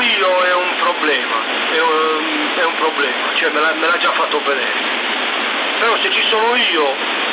io è un problema, è un problema, cioè me l'ha già fatto vedere. Però se ci sono io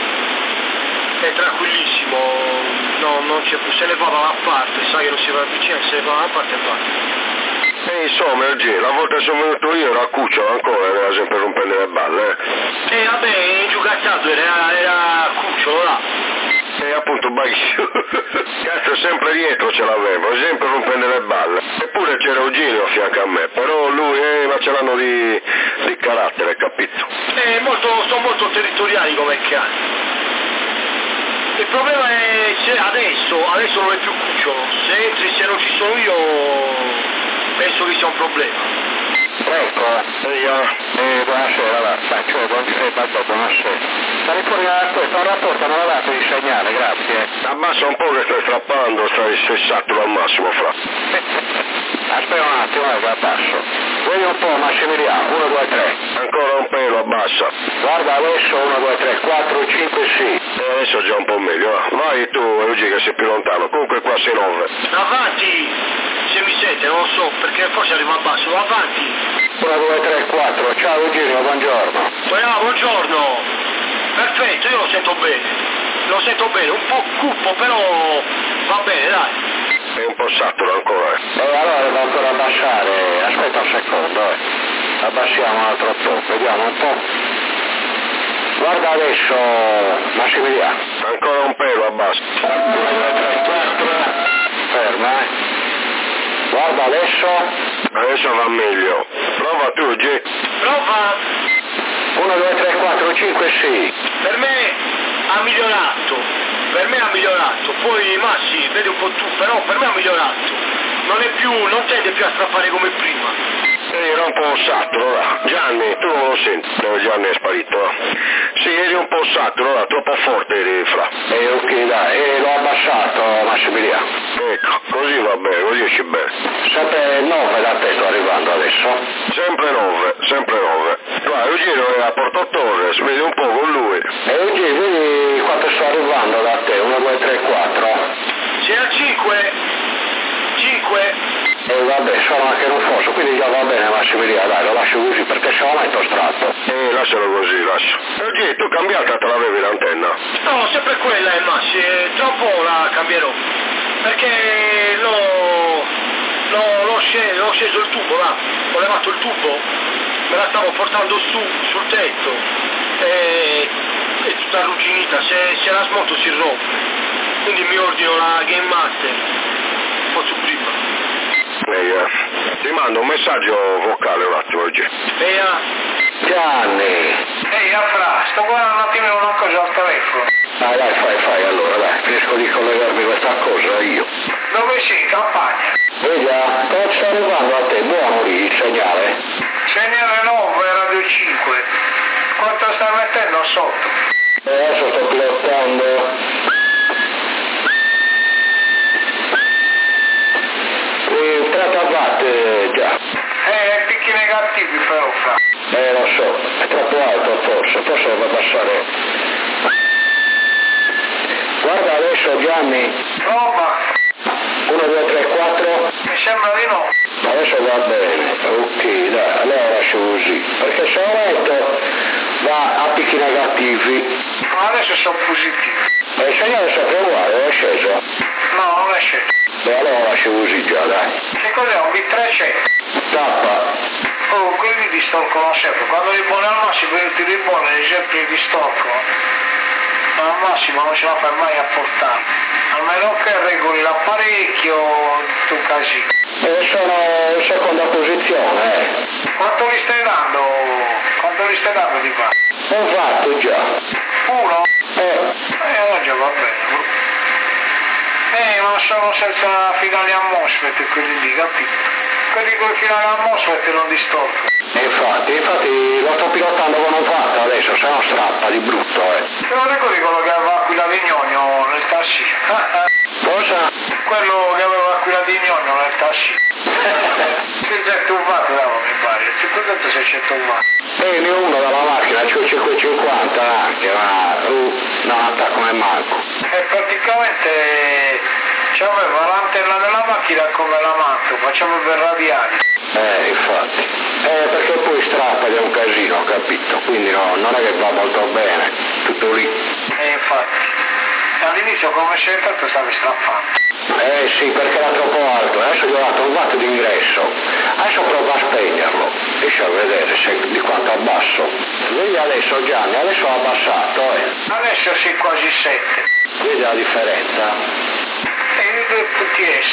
è tranquillissimo, no, non c'è più, se ne va da una parte, sai che non si va vicino, se ne va da una parte e va. Insomma, oggi, la volta che sono venuto io era cucciolo ancora, era sempre rompendo le balle. Vabbè, è giugattato, era cucciolo là. Appunto bravissimo. Cazzo, sempre dietro ce l'avevo, sempre rompendo le balle. Eppure c'era Eugenio a fianco a me, però lui ma ce l'hanno di carattere, capito? Sono molto territoriali come cani. Il problema è se adesso non è più cucciolo, se non ci sono io penso che sia un problema. Ecco, buonasera, buonasera. Stai fuori da questo rapporto, non ho dato il segnale, grazie. Abbassa un po' che stai strappando, stai sessato al massimo, fra. Aspetta un attimo, che abbasso. Vedi un po', Massimiliano, 1, 2, 3. Ancora un pelo, abbassa. Guarda adesso, 1, 2, 3, 4, 5, 6. Adesso già un po' meglio, va. Vai tu, Eugenio, che sei più lontano. Comunque qua sei 9. Avanti, se mi sente, non lo so, perché forse arriva a basso, avanti. 1, 2, 3, 4. Ciao Eugenio, buongiorno. Buongiorno. Perfetto, io lo sento bene, un po' cupo, però va bene, dai. È un po' saturo ancora, allora devo ancora abbassare, aspetta un secondo, abbassiamo un altro po', vediamo un po'. Guarda adesso, Massimiliano. Ancora un pelo, abbassa. 1, 2, 3, 4. Ferma, Guarda adesso. Adesso va meglio. Prova tu, G. Prova. 1, 2, 3, 4, 5, 6. Per me ha migliorato, poi Massi, vedi un po' tu, però per me ha migliorato, non tende più a strappare come prima. Era un po' saturo, là. Gianni, tu non lo senti, Gianni è sparito. Sì, eri un po' saturo, là, troppo forte eri, fra. Ok, dai, l'ho abbassato, Massimiliano. Ecco, così va bene, così esci bene. Sempre 9 da te sto arrivando adesso. Sempre 9. Guarda, Eugenio è a Porto Torres, vedi un po' con lui. Eugenio, vedi quanto sto arrivando da te, 1, 2, 3, 4. Sei a 5. Vabbè, sono anche un fosso, quindi già va bene Massimiliano, dai, lo lascio così perché se no metto stratto. Lascialo così, lascia. Eugenio, tu cambiata te l'avevi l'antenna? No, sempre quella Massi, tra un po' la cambierò, perché l'ho sceso il tubo là, ho levato il tubo, me la stavo portando su, sul tetto, è tutta arrugginita, se la smonto si rompe, quindi mi ordino la Game Master, un po' su prima. Ti mando un messaggio vocale un attimo oggi. Gianni. Fra, sto guardando un attimino una cosa al telefono. Dai, fai allora, dai, riesco di collegarmi questa cosa io. Dove sei? In campagna? Vedi, come sta arrivando a te? Buono lì il segnale? Segnale 9, radio 5. Quanto stai mettendo sotto? Adesso sto pilottando. Già. Picchi negativi però, fra. Lo so, è troppo alto forse devo abbassare. Guarda adesso Gianni. Prova. 1, 2, 3, 4. Mi sembra di no. Adesso va bene, ok, dai, allora lascio così. Perché se lo metto va a picchi negativi. Ma adesso sono positivi. Il segnale è sempre uguale, è sceso? No, non è sceso. E allora lascio così già, dai. Che cos'è? Un B300? Tappa. Oh, quelli distorcono sempre. Quando li pone al massimo, ti ripone ad esempio li distorcono. Ma al massimo non ce la fai mai a portare. A meno che regoli l'apparecchio, tu casino. Sono in seconda posizione, Quanto li stai dando? Di qua? Ho fatto già. 1? Allora già va bene. Ma sono senza finali atmosfere quelli lì, capito? Quelli con i finali atmosfere non distorcono. Infatti lo sto pilotando con un fatto adesso, se no strappa di brutto, Te lo ricordi quello che aveva Aquila di Gnogno nel tassi? Cosa? Quello che aveva Aquila di Gnogno nel tassi. 600 watt dava, mi pare. 600 watt. Ne ho uno dalla macchina, c'ho 550 anche, ma non attacco mai manco. Praticamente C'aveva l'antenna della macchina come la matto, facciamo per radiali. Infatti. Perché poi strappa è un casino, ho capito, quindi no, non è che va molto bene, tutto lì. Infatti. All'inizio come sei entrato stavi strappando. Sì, perché era troppo alto, adesso gli ho dato un watt di ingresso, adesso provo a spegnerlo, riesci a vedere di quanto abbasso. Vedi adesso Gianni, adesso ho abbassato, Adesso sei quasi 7. Vedi la differenza? E i 2 PTS.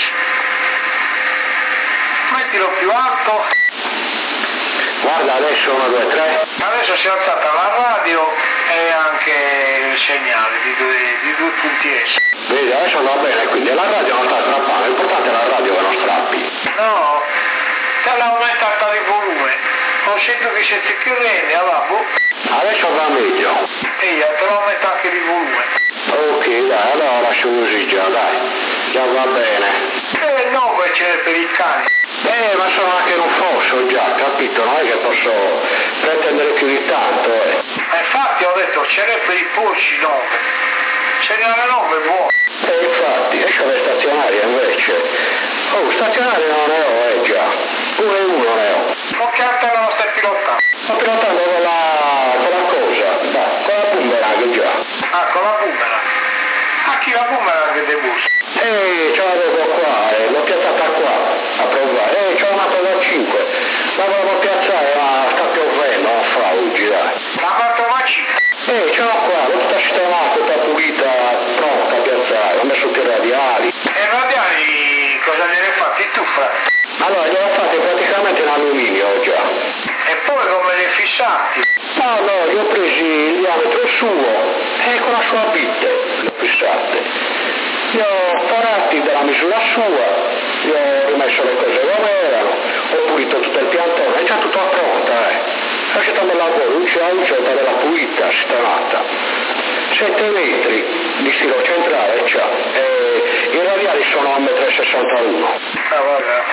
Mettilo più alto. Guarda adesso 1, 2, 3. Adesso si è alzata la radio e anche il segnale di 2 punti S. Vedi, adesso va bene, quindi la radio non sta strappando, l'importante è la radio che non strappi. No, te l'ha aumentata di volume. Ho sentito che siete più reni, boh. Adesso va meglio. E io te l'ho aumentato anche di volume. Ok, dai, allora lascio così già, dai. Già va bene. No, c'è per il cane. Ma sono anche in un fosso già, capito? Non è che posso pretendere più di tanto, Infatti ho detto ce n'è per i porci 9. Ce n'è una 9 buona. Infatti, esce le stazionarie invece. Stazionarie non ne ho, già. Pure uno ne ho. Ma che antenna lo stai pilotando? Sto pilotando con la cosa, dai, con la boomerang già. Ah, con la boomerang. A chi la boomerang che debussa? Ce l'avevo qua, l'ho piazzata qua, a provare. C'ho una cosa 5. La volevo piazzare, ma sta piovendo, non fa oggi, dai. La Mantova 5? Ce l'ho qua, l'ho tutta sistemata, tutta pulita, pronta a piazzare, ho messo i radiali. E i radiali cosa ne hai fatti tu, frate? Allora, li ho fatti praticamente in alluminio già. E poi come li hai fissati? No, io ho preso il diametro suo e con la sua bitte li ho fissate. Li ho parati dalla misura sua, gli ho rimesso le cose come erano, ho pulito tutto il piantone, è già tutto pronta, È stata un bel lavoro, luce a luce, bella pulita, sistemata. 7 metri di stilo centrale c'ha, e i radiali sono 1,61 m. Vabbè.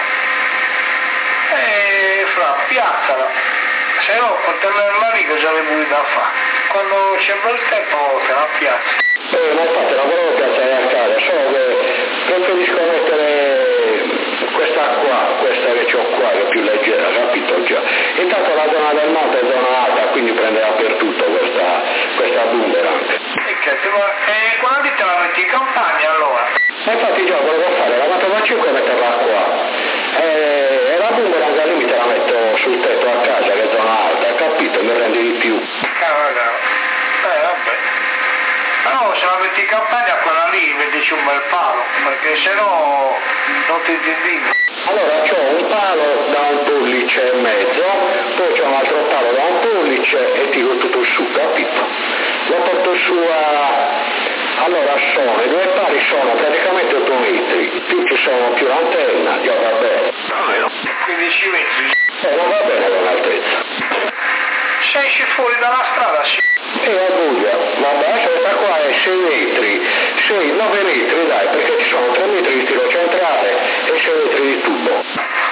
Fra, piazzala. Se no, per tenerla lì cosa le vuoi da fare? Quando c'è bel tempo te la piazza. Ma infatti la volevo piazzare a casa, solo che preferisco mettere questa che ho qua, che è più leggera, capito già. Intanto la zona del monte è zona alta, quindi prende dappertutto questa boomerang. E quando te la metti in campagna allora? Infatti già volevo fare la Mantova 5 e metterla qua. E la boomerang al limite la metto sul tetto a casa, che è zona alta, capito? Mi rende di più. Vabbè. No, se la metti in campagna quella lì mettici un bel palo, perché sennò non ti indivino. Allora c'ho un palo da 1,5 pollici, poi c'ho un altro palo da 1 pollice e tiro tutto su, capito? Lo porto su allora sono, i 2 pali sono praticamente 8 metri, più ci sono più l'antenna, già va bene. 15 metri. Non va bene l'altezza. Se esci fuori dalla strada sì. A buia, vabbè, questa qua è 6 metri, 9 metri dai, perché ci sono 3 metri di stilo centrale e 6 metri di tubo.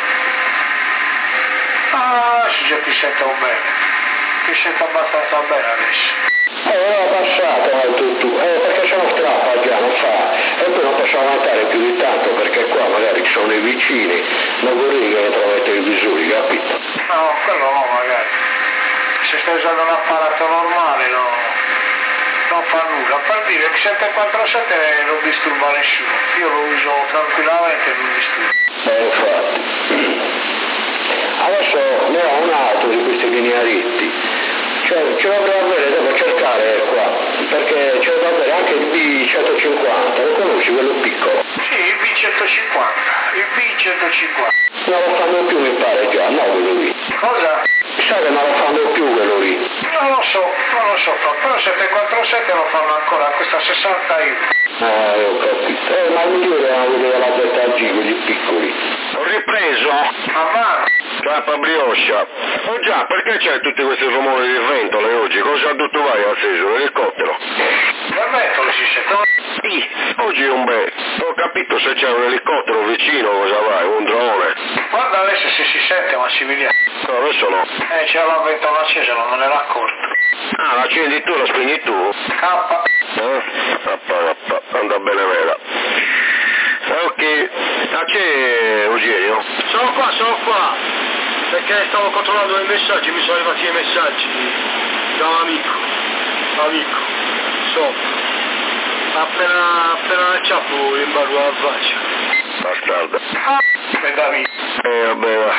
Adesso già ti sento bene, ti sento abbastanza bene adesso. Ho abbassato tu, perché sono strappa già, non fa, e poi non posso aumentare più di tanto perché qua magari ci sono i vicini, non vorrei che trovate i visori, capito? No, quello no magari. Se stai usando un apparato normale non fa nulla. Per dire che 747 non disturba nessuno, io lo uso tranquillamente e non disturba. Infatti. Adesso ne ho un altro di questi linearetti, cioè ce dovrei avere, devo cercare qua, perché ce devo avere anche il B150, lo conosci quello piccolo? Sì, il B150. Non lo fanno più mi pare già, no quello lì. Cosa? Sai che non lo fanno più quello lì? Non lo so, però 747 lo fanno ancora, costa 60 euro. Ho capito. Ma il migliore è quello della ZG, quelli piccoli. Ho ripreso? A mano. Cappa brioscia. Oh già, perché c'è tutti questi rumori di ventole oggi? Cosa tutto vai acceso? L'elicottero? Il ventole si sente? Sì, oggi è un bel. Ho capito se c'è un elicottero vicino, cosa vai? Un drone? Guarda adesso se si sente Massimiliano. No, adesso no. C'è la ventola accesa, non me ne era accorto. Ah, la accendi tu, la spegni tu? K. Anda bene vera. Ok, c'è Eugenio? Sono qua, perché stavo controllando i messaggi, mi sono arrivati i messaggi da un amico, insomma, appena acciappo in barba la faccia. Bastardo. David. Vabbè, va.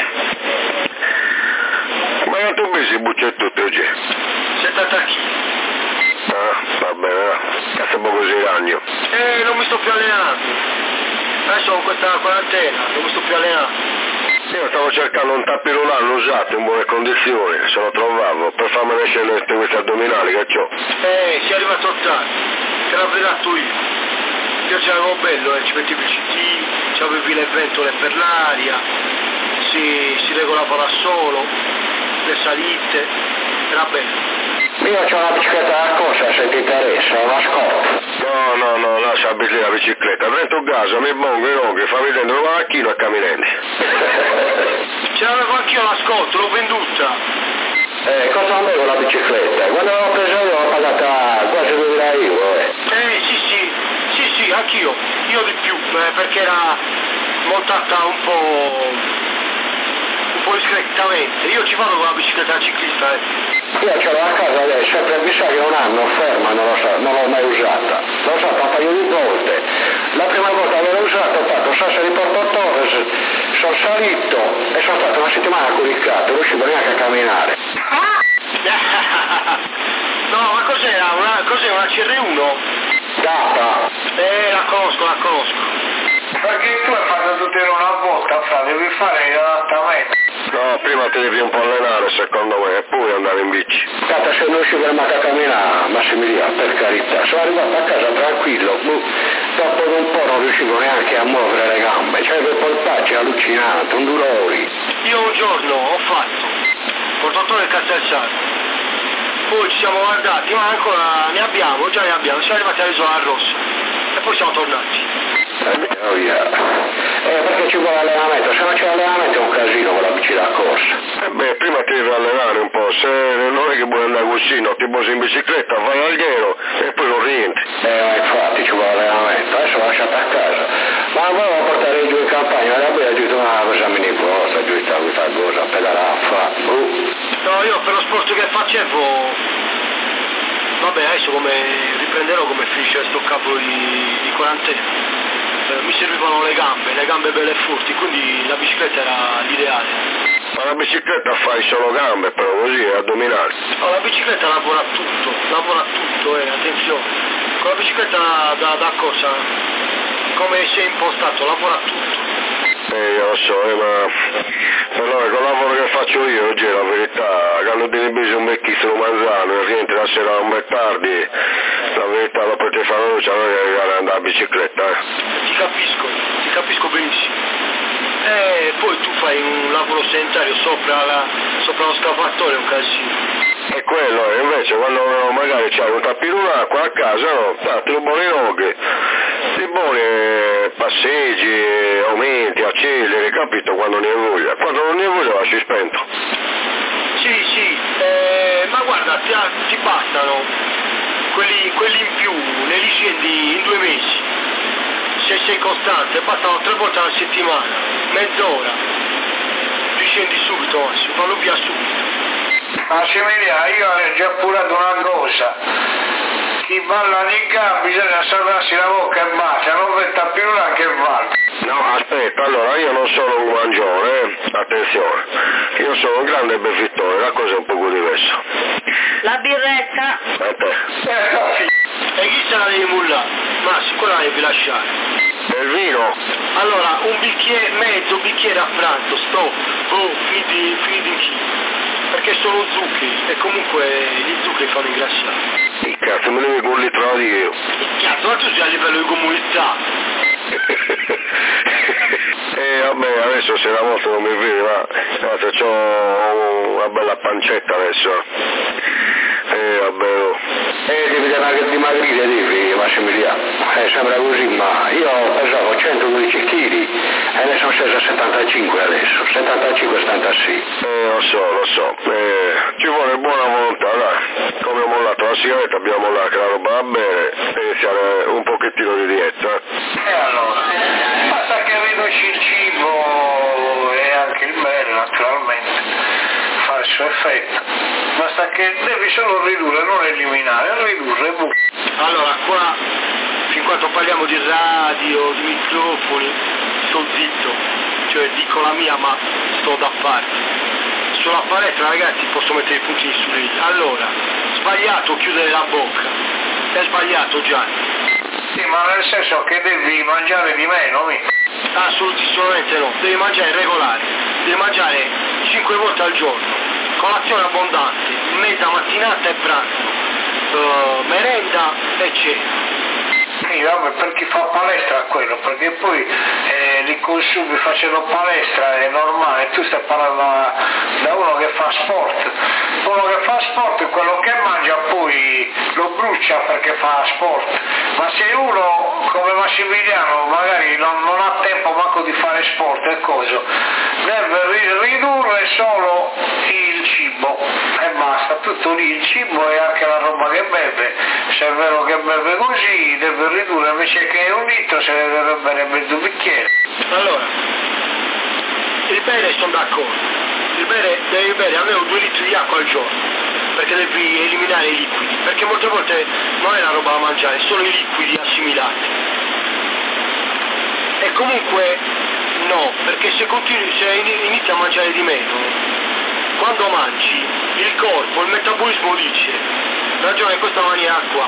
Ma tu mi si buccia tutto oggi? 70 kg. Va bene, va. Cazzo un po' così ragno. Non mi sto più allenando. Adesso con questa quarantena, non mi sto più allenando. Io stavo cercando un tappirulano usato in buone condizioni, se lo trovavo, per farmi escere questi addominali che c'ho. Si è arrivato tardi, te l'avrei dato io. Io ce l'avevo bello, ci mettevi il CD, c'avevi le ventole per l'aria, si regolava da solo, le salite, era bello. Io ho una bicicletta da corsa, se ti interessa, una Scott. No, lascia la bicicletta, prendo un gas, mi bongo i roghi, fammi dentro una macchina e camminando. Ce l'avevo anch'io la Scott, l'ho venduta. Cosa avevo la bicicletta? Quando l'ho presa io l'ho pagata quasi 2000 euro. Sì, anch'io, io di più, perché era montata un po' discretamente. Io ci vado con la bicicletta ciclista. Io ce l'ho a casa adesso, sempre mi sa che un anno ferma, non l'ho mai usata. L'ho usata un paio di volte. La prima volta che l'ho usata ho fatto Sassa di Porto Torres, sono salito e sono stato una settimana curicato, non riuscivo neanche a camminare. No, ma cos'era? Una CR1? Data. La conosco. Perché tu hai fatto tutto in una volta, devi fare l'adattamento. No, prima ti devi un po' allenare secondo me, e poi andare in bici. Cata, se non riuscivo neanche a camminare, Massimiliano, per carità, sono arrivato a casa tranquillo, dopo un po' non riuscivo neanche a muovere le gambe, c'avevo i polpacci allucinanti, un dolore. Io un giorno ho fatto col dottore Castellsano, poi ci siamo guardati, ma ancora ne abbiamo, siamo arrivati all'isola Rossa e poi siamo tornati. Perché ci vuole allenamento, se non c'è allenamento è un casino con la bici da corsa. Prima ti devi allenare un po', se non è che vuoi andare così, no, ti posi in bicicletta, vai al ghiero e poi non rientri. Ma infatti ci vuole allenamento, adesso l'ho lasciato a casa. Ma volevo portare giù in campagna, la poi ho detto una cosa mi niposa, giù sta questa cosa, pedalare a fare. No, io per lo sport che facevo, vabbè adesso come riprenderò come finisce questo capo di quarantena. Mi servivano le gambe belle e forti, quindi la bicicletta era l'ideale. Ma la bicicletta fai solo gambe, però così è addominali. No, la bicicletta lavora tutto, attenzione. Con la bicicletta da corsa, come sei impostato, lavora tutto. Io lo so, ma però con il lavoro che faccio io oggi è la verità, quando devi bisogno un vecchissimo manzano e rientri la sera un po' tardi, la verità lo potete fare non c'è che andare a bicicletta. Ti capisco benissimo. E poi tu fai un lavoro sedentario sopra lo scappatoio, è un casino. E quello, invece quando magari c'hai un tappino d'acqua a casa, no, ti buoni roghi, ti buoni passeggi, aumenti, acceleri, capito, quando ne hai voglia. Quando non ne hai voglia lasci spento. Sì, ma guarda, ti bastano quelli in più, ne li scendi in 2 mesi. Se sei costante, bastano 3 volte alla settimana, mezz'ora. Li scendi subito, Massimo, fallo via subito. Massimiliano, io ho già appurato una cosa. Chi balla di gambe bisogna salvarsi la bocca e basta, non metta più là che vale. No, aspetta, allora io non sono un mangione, attenzione, io sono un grande bevittore, la cosa è un poco diversa. La birretta. A te. E chi se la devi mullare? Massimo, quella la devi lasciare. E il vino? Allora, mezzo bicchiere a pranzo, stop, finiti in chi? Perché sono zuccheri e comunque gli zuccheri fanno ingrassare. Che cazzo, me ne devi con un litro di io. Cazzo, ma tu sei a livello di comunità. Vabbè, adesso se una volta non mi vedi, ma c'ho una bella pancetta adesso. Vabbè, oh. Devi dimagrire, devi, Massimiliano. Sembra così, ma io pesavo 112 kg e ne sono sceso a 75 adesso, 75-76. Lo so. Ci vuole buona volontà, dai. abbiamo mollato la sigaretta, abbiamo mollato che la roba va bene e iniziare un pochettino di dieta. E allora, basta che riduci il cibo e anche il bere naturalmente, fa il suo effetto, basta che devi solo ridurre, non eliminare, ridurre. Allora, qua, fin quando parliamo di radio, di microfoni, sto zitto, cioè dico la mia ma sto da parte. Sulla palestra ragazzi posso mettere i puntini su lì. Allora, sbagliato chiudere la bocca, è sbagliato Gianni. Sì, ma nel senso che devi mangiare di meno, Assolutamente no, devi mangiare regolare, devi mangiare 5 volte al giorno, colazione abbondante, mezza mattinata e pranzo, merenda e cena. Sì, vabbè, per chi fa palestra quello, perché poi li consumi facendo palestra è normale, tu stai parlando da uno che fa sport. Uno che fa sport, quello che mangia poi lo brucia perché fa sport, ma se uno come Massimiliano magari non ha tempo manco di fare sport e cosa, deve ridurre solo il cibo e basta, tutto lì, il cibo e anche la roba che beve, se è vero che beve così deve ridurre, invece che un litro se ne deve bere mezzo bicchiere. Allora, il bere sono d'accordo, devi bere almeno 2 litri di acqua al giorno, perché devi eliminare i liquidi, perché molte volte non è la roba da mangiare, sono i liquidi assimilati. E comunque no, perché se inizi a mangiare di meno, quando mangi, il corpo, il metabolismo dice, ragiona in questa maniera qua,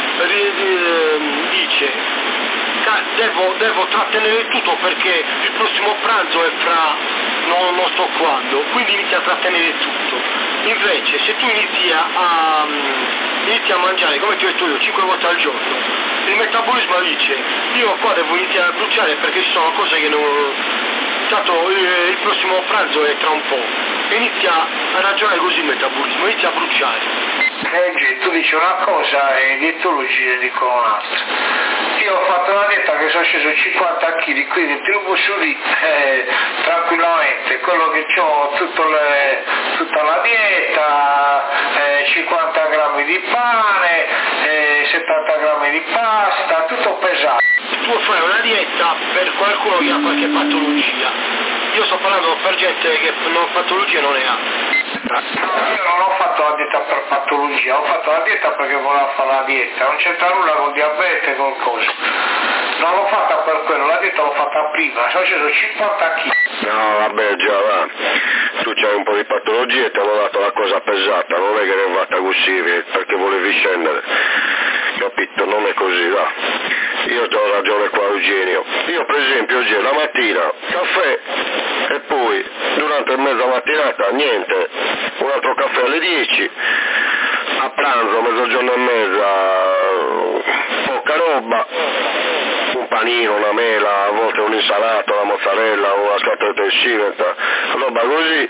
dice devo trattenere tutto perché il prossimo pranzo è fra non so quando, quindi inizia a trattenere tutto. Invece se tu inizi a mangiare come ti ho detto io 5 volte al giorno, il metabolismo dice io qua devo iniziare a bruciare perché ci sono cose che non, tanto il prossimo pranzo è tra un po', e inizia a ragionare così il metabolismo, inizia a bruciare. Tu dici una cosa e i dietologi ne dicono un'altra. Io ho fatto una dieta che sono sceso 50 kg, quindi tiro su lì tranquillamente, quello che ho tutta la dieta, 50 grammi di pane, 70 grammi di pasta, tutto pesato. Tu fai una dieta per qualcuno che ha qualche patologia, io sto parlando per gente che patologia non ne ha. No, io non ho fatto la dieta per patologia, ho fatto la dieta perché volevo fare la dieta, non c'entra nulla con diabete, con cosa. Non l'ho fatta per quello, la dieta l'ho fatta prima, sono sceso 50 kg. No, vabbè, già va. Tu c'hai un po' di patologie e ti hanno dato la cosa pesata, non è che ne è fatta così perché volevi scendere. Capito? Non è così, va. Io ho ragione qua, Eugenio. Io per esempio oggi la mattina, caffè e poi durante mezza mattinata niente, un altro caffè alle 10, a pranzo mezzogiorno e mezza poca roba, un panino, una mela, a volte un'insalata, una mozzarella, una scatoletta di Civetta, roba così,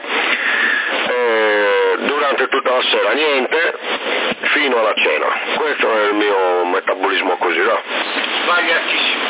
durante tutta la sera niente, fino alla cena. Questo è il mio metabolismo così, no? Sbagliatissimo.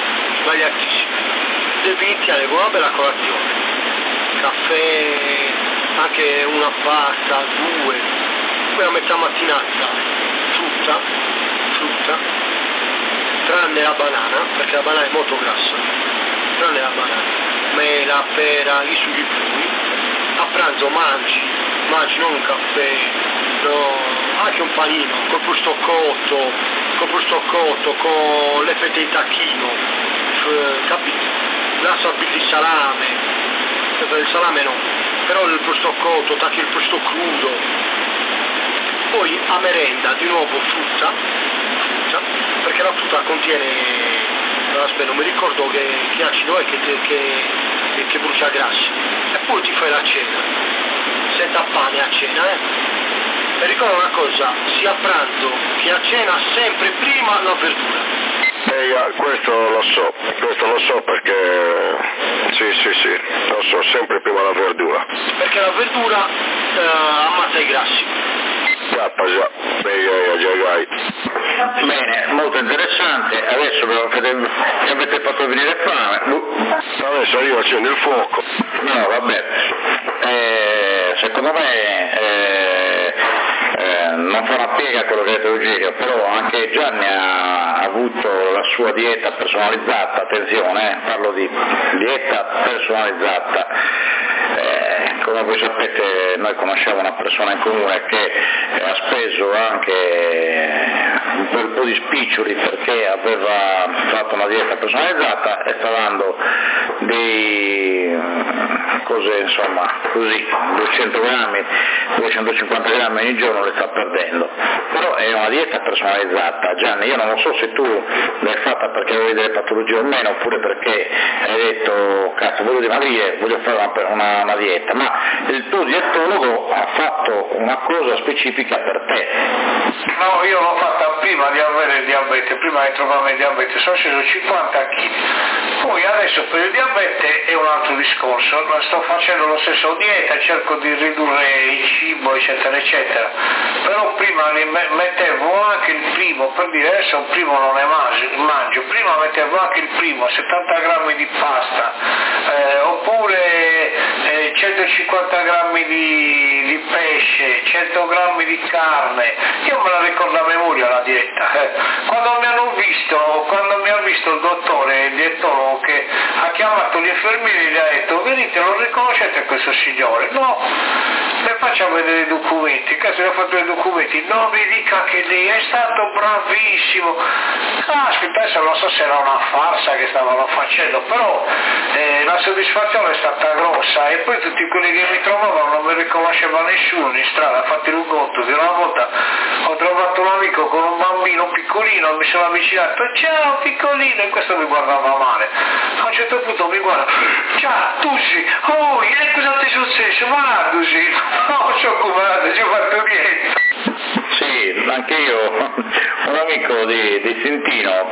Devi iniziare con una bella colazione, caffè, anche una pasta, 2, poi a metà mattinata frutta, tranne la banana, perché la banana è molto grassa, tranne la banana, mela, pera, i sughi frui, a pranzo mangi non un caffè, no, anche un panino, col prosciutto cotto, con le fette di tacchino, capito? Lascia il salame, il salame no, però il prosciutto cotto, tacchi il prosciutto crudo, poi a merenda di nuovo frutta, perché la frutta contiene, aspetta non mi ricordo che acido è che brucia grassi, e poi ti fai la cena, senza pane a cena, e ricorda una cosa, sia a pranzo che a cena sempre prima la verdura. Questo lo so perché sì, lo so, sempre prima la verdura. Perché la verdura ammazza i grassi. Già, Bene, molto interessante, adesso però mi avete fatto venire fame. Adesso io accendo il fuoco. No, vabbè, secondo me non fa una piega quello che ha detto Eugenio, però anche Gianni ha avuto la sua dieta personalizzata, attenzione, parlo di dieta personalizzata. Come voi sapete noi conosciamo una persona in comune che ha speso anche un bel po' di spiccioli perché aveva fatto una dieta personalizzata e sta dando dei cose insomma così, 200 grammi, 250 grammi ogni giorno le sta perdendo, però è una dieta personalizzata. Gianni, io non lo so se tu l'hai fatta perché avevi delle patologie o meno, oppure perché hai detto cazzo voglio dimagrire, voglio fare una dieta, ma il tuo dietologo ha fatto una cosa specifica per te. No, io l'ho fatta prima di avere il diabete, prima di trovarmi il diabete, sono sceso 50 kg, poi adesso per il diabete è un altro discorso, sto facendo lo stesso dieta, cerco di ridurre il cibo eccetera eccetera, però prima mettevo anche il primo, per dire adesso il primo non ne mangio, prima mettevo anche il primo, 70 grammi di pasta, oppure 150 grammi di pesce, 100 grammi di carne, io me la ricordo a memoria la dieta. Quando mi ha visto il dottore, il dietologo che ha chiamato gli infermieri e gli ha detto venite, non riconoscete questo signore? No, le facciamo vedere i documenti, cazzo, gli ho fatto i documenti, no mi dica che lei è stato bravissimo. Aspetta, adesso non so se era una farsa che stavano facendo, però la soddisfazione è stata grossa e poi tutti quelli che mi trovavano non mi riconosceva nessuno in strada, fate un conto che una volta ho trovato un amico con un bambino piccolino, mi sono avvicinato, ciao piccolino, e questo mi guardava male, a un certo punto mi guarda, ciao Tusi, oh, e cosa ti è successo? Ma Tusi, no, sono curato, ci ho fatto niente. Sì, anche io, un amico di Sentino,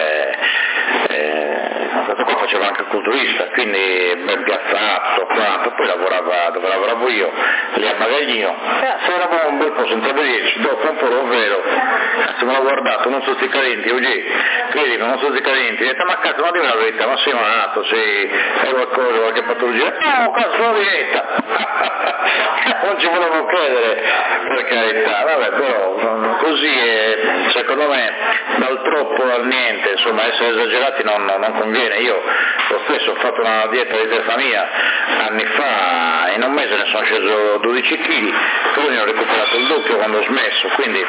qua faceva anche il culturista, quindi bel piazzato, quanto, poi lavorava dove lavoravo io, lì a Magaglino, se eravamo un bel po' senza vederci, dopo un po' ovvero, se me l'ho guardato, non sono calenti, oggi, credi, non sono calenti, ho detto ma cazzo, ma dimmi la verità, ma sei malato, sei qualcosa, qualche patologia, no, cazzo, la verità, non ci volevo credere, per carità, vabbè, però così è, secondo me, dal troppo al niente, insomma, essere esagerati non conviene. Io lo stesso ho fatto una dieta di testa mia anni fa, in un mese ne sono sceso 12 kg, poi ne ho recuperato il doppio quando ho smesso, quindi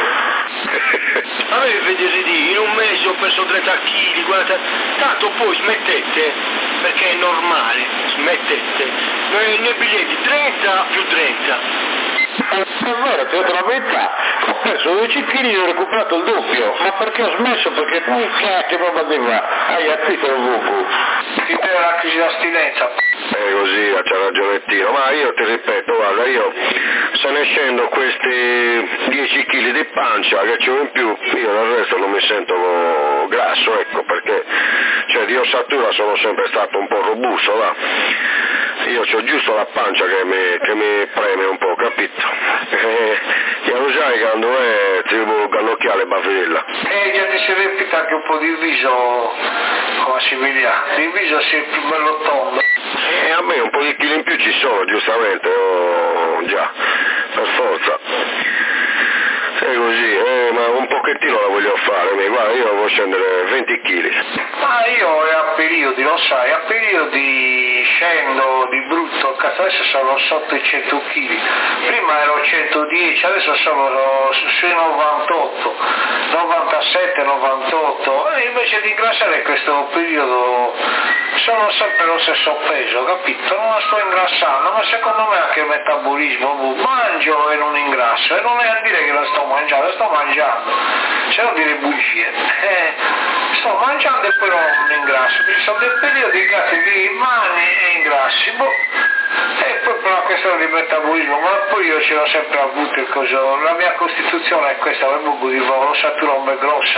a me vedete di in un mese ho perso 30 kg, guardate, tanto poi smettete, perché è normale, smettete, nei biglietti 30 più 30. È vero, ti ho detto la verità, ho perso 12 kg e ho recuperato il doppio, ma perché ho smesso? Perché tu che proprio di qua, hai attito il buco. Ti deve la crisi d'astinenza. È così, c'ha ragione Tino, ma io ti ripeto, guarda, io se ne scendo questi 10 kg di pancia che c'ho in più, io del resto non mi sento grasso, ecco, perché cioè di ossatura sono sempre stato un po' robusto, va. Io c'ho giusto la pancia che mi preme un po', capito? Io lo sai quando è tipo gallocchiale bafilla. Gli si repita anche un po' di viso, come si vede, il viso si è più bello tondo. A me un po' di chili in più ci sono, giustamente, già, per forza. È così, ma un pochettino la voglio fare, guarda, io devo scendere 20 kg. Ma io è a periodi, lo sai, a periodi scendo di brutto, adesso sono sotto i 100 kg, prima ero 110, adesso sono sui 98, 97, 98, e invece di ingrassare in questo periodo sono sempre lo stesso peso, capito? Non la sto ingrassando, ma secondo me anche il metabolismo, mangio e non ingrasso, e non è a dire che la sto mangiando, se no dire bugie, sto mangiando e poi non ingrasso, ci sono dei periodi in di mani e ingrassi, e poi per una questione di metabolismo, ma poi io ce l'ho sempre avuto il coso, la mia costituzione è questa, l'ossatura un bel grossa.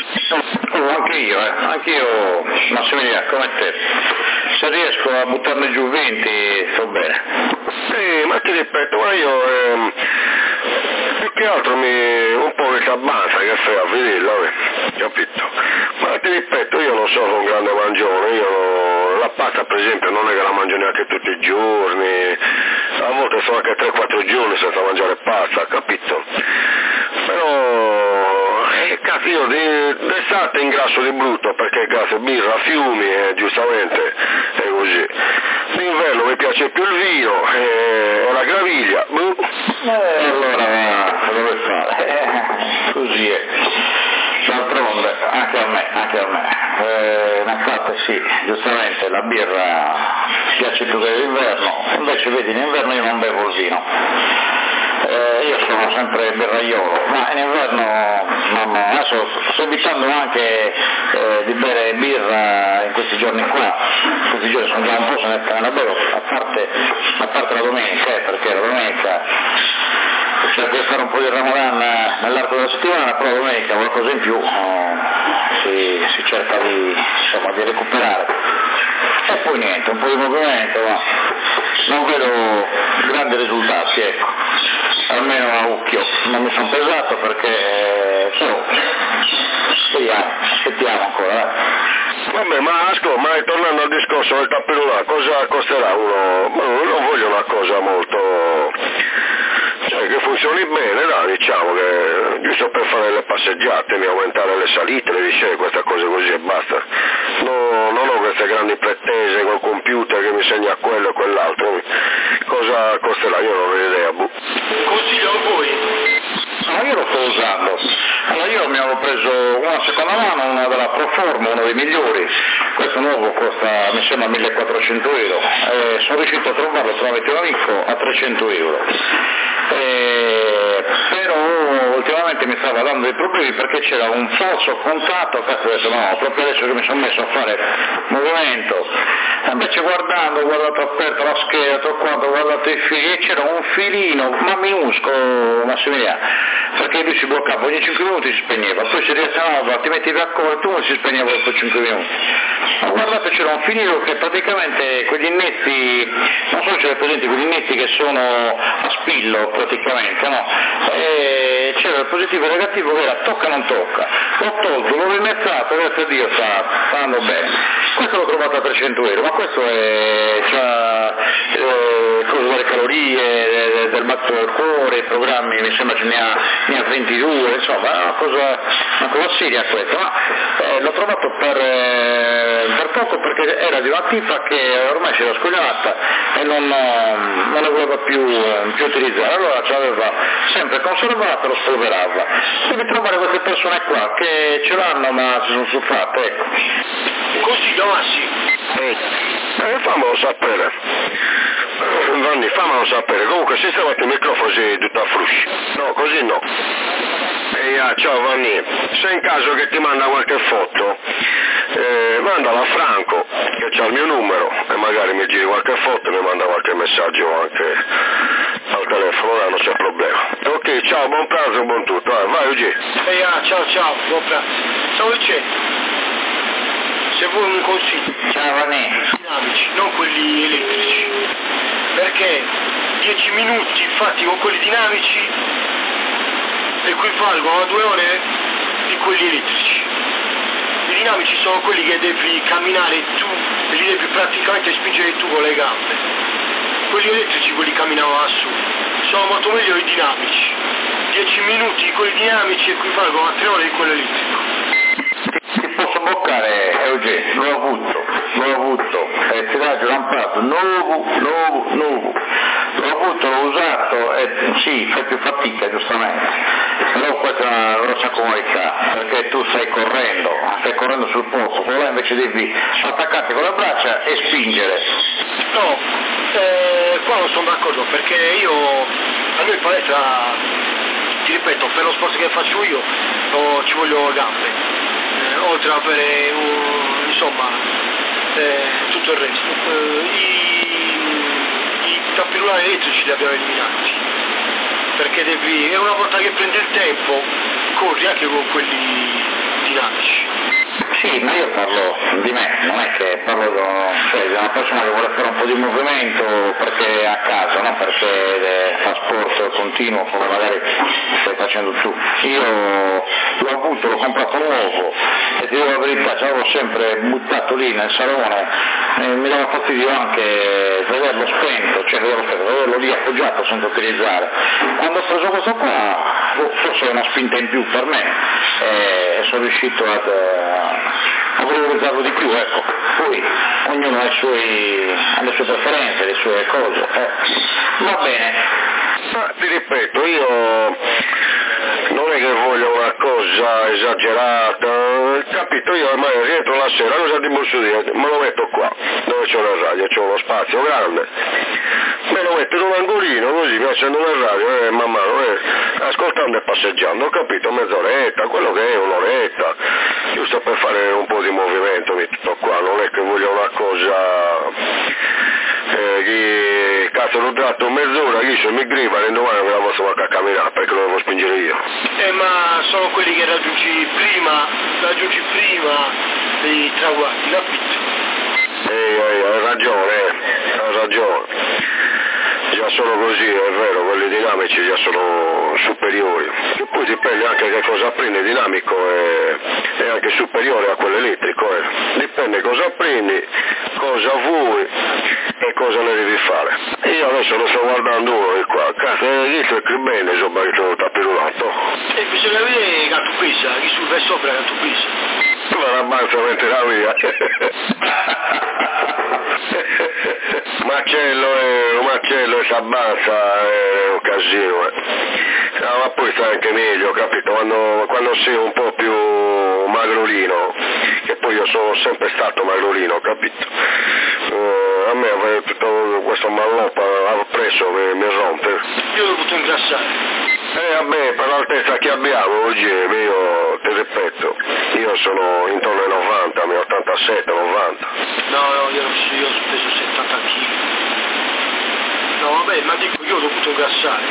Anche io, Massimiliano, come te, se riesco a buttarne giù 20 sto bene. Ma ti ripeto, ma io più che altro un po' che abbassa, che frega a vederla, capito? Ma ti ripeto, io non sono un grande mangione, la pasta per esempio non è che la mangio neanche tutti i giorni, a volte sono anche 3-4 giorni senza mangiare pasta, capito? però cazzo io d'estate ingrasso di brutto perché cazzo birra a fiumi e giustamente è così. D'inverno mi piace più il vino e la graviglia. Allora dove fare? Così è. D'altronde anche a me. In effetti sì, giustamente la birra piace più che l'inverno, invece vedi in inverno io non bevo il vino. Io sono sempre birraiolo, ma in inverno adesso sto evitando anche di bere birra in questi giorni qua, questi giorni sono già un po' se ne la bevo, a parte la domenica, perché la domenica cerco di fare un po' di Ramadan nell'arco della settimana, però la domenica qualcosa in più si cerca di recuperare. E poi niente, un po' di movimento, ma non vedo grandi risultati, ecco. Almeno a occhio, non mi sono pesato perché aspettiamo ancora. Vabbè, ma tornando al discorso del tappelulà, cosa costerà uno? Non voglio una cosa molto, cioè che funzioni bene, diciamo che giusto per fare le passeggiate, aumentare le salite, le discese, queste cose così e basta. No, non ho queste grandi pretese col computer che mi segna quello e quell'altro. Cosa costerà? Io non ho idea. Consiglio a voi. No, io lo sto usando. Allora io mi avevo preso una seconda mano, una della Proform, uno dei migliori. Questo nuovo costa, mi sembra, 1.400 euro. Sono riuscito a trovarlo tramite un amico a 300 euro. Però ultimamente mi stava dando dei problemi perché c'era un falso contatto, cazzo ho detto no, proprio adesso che mi sono messo a fare movimento, invece ho guardato aperto la scheda, ho guardato i fili e c'era un filino, ma minuscolo, Massimiliano, perché lui si bloccava, ogni 5 minuti si spegneva, poi si riattavava, ti mettevi a corto e si spegneva dopo 5 minuti. Ho guardato, c'era un filino che praticamente quegli innetti, non so se c'era presente quegli innetti che sono a spillo praticamente, no? E c'era il positivo e il negativo che era tocca non tocca, l'ho tolto, l'ho rimezzato, grazie a Dio sta andando bene. Questo l'ho trovato a 300 euro, ma questo è cosa delle calorie, del battito del cuore, i programmi, mi sembra che ne ha 22, insomma è una cosa seria questa, ma l'ho trovato per poco perché era di una tipa che ormai si era scogliata e non la voleva più utilizzare, allora ce l'aveva sempre conservata, lo spolverava. Devi trovare queste persone qua che ce l'hanno ma si sono stufate, ecco. Consiglio Massi. Fammelo sapere. Vanni, fammelo sapere. Comunque sistemati il microfono sei tutto a frusci. No, così no. Ciao Vanni, se in caso che ti manda qualche foto, mandala a Franco, che c'ha il mio numero, e magari mi giri qualche foto e mi manda qualche messaggio anche al telefono, non c'è problema. Ok, ciao, buon pranzo, buon tutto. Vai Eugenio. Ciao, buon pranzo. Stavo dicendo, se vuoi un consiglio, ciao Vanni, dinamici, non quelli elettrici, perché 10 minuti fatti con quelli dinamici equivalgono a 2 ore di quelli elettrici. I dinamici sono quelli che devi camminare tu e li devi praticamente spingere tu con le gambe. Quelli elettrici, quelli camminano su, sono molto meglio i dinamici. 10 minuti di quelli dinamici equivalgono a 3 ore di quello elettrico. Ti posso bloccare Eugenio, l'ho avuto, tiraggio lampato, nuovo, l'ho avuto, l'ho usato e sì, fai più fatica giustamente, però questa è una grossa comodità, perché tu stai correndo sul posto, però invece devi attaccarti con le braccia e spingere. No, qua non sono d'accordo, perché a noi in palestra, ti ripeto, per lo sport che faccio io ci voglio gambe. Oltre ad avere tutto il resto. I tappellari elettrici li abbiamo eliminati, perché e una volta che prendi il tempo corri anche con quelli dinamici. Sì, ma io parlo di me, non è che parlo di una persona che vuole fare un po' di movimento perché è a casa, no? Perché fa sport e continuo come magari stai facendo tu. Io l'ho avuto, l'ho comprato nuovo e ti dico la verità, ce l'avevo sempre buttato lì nel salone, mi dava fastidio anche vederlo spento, cioè vederlo lì appoggiato senza utilizzare. Quando ho preso questo qua, forse è una spinta in più per me e sono riuscito a valorizzarlo di più, ecco. Poi ognuno ha le sue preferenze, le sue cose. Va bene. Ma ti ripeto, io non è che voglio una cosa esagerata, capito? Io ormai rientro la sera, cosa ti posso dire? Me lo metto qua, dove c'è la radio, c'è uno spazio grande, me lo metto in un angolino, così mi accendo la radio man mano, ascoltando e passeggiando, capito? Mezz'oretta, quello che è un'oretta, giusto per fare un po' di movimento, mi tutto qua, non è che voglio una cosa che cazzo l'ho dato mezz'ora, chi se mi griva e domani me la posso a camminare perché lo devo spingere io. Ma sono quelli che raggiungi prima dei traguardi, capito? Hai ragione. Già sono così, è vero, quelli dinamici già sono superiori. E poi dipende anche che cosa prendi, dinamico è anche superiore a quello elettrico. Dipende cosa prendi, cosa vuoi e cosa ne devi fare. Io adesso lo sto guardando uno di qua, cazzo, hai visto che bene, insomma, che sono tapirulato. E bisogna vedere che tu pesa, chi sul vai sopra che tu pesa. Tu la abbazza mentre la via. Macello e s'abbassa, è un casino. No, ma poi sta anche meglio, capito? Quando sei un po' più magrolino, che poi io sono sempre stato magrolino, capito? A me tutto questo malloppa appresso mi rompe. Io ho dovuto ingrassare. Vabbè, per l'altezza che abbiamo oggi, io ti ripeto, io sono intorno ai 90, 87, 90. No, io ho speso 70 kg. No, vabbè, ma dico, io ho dovuto ingrassare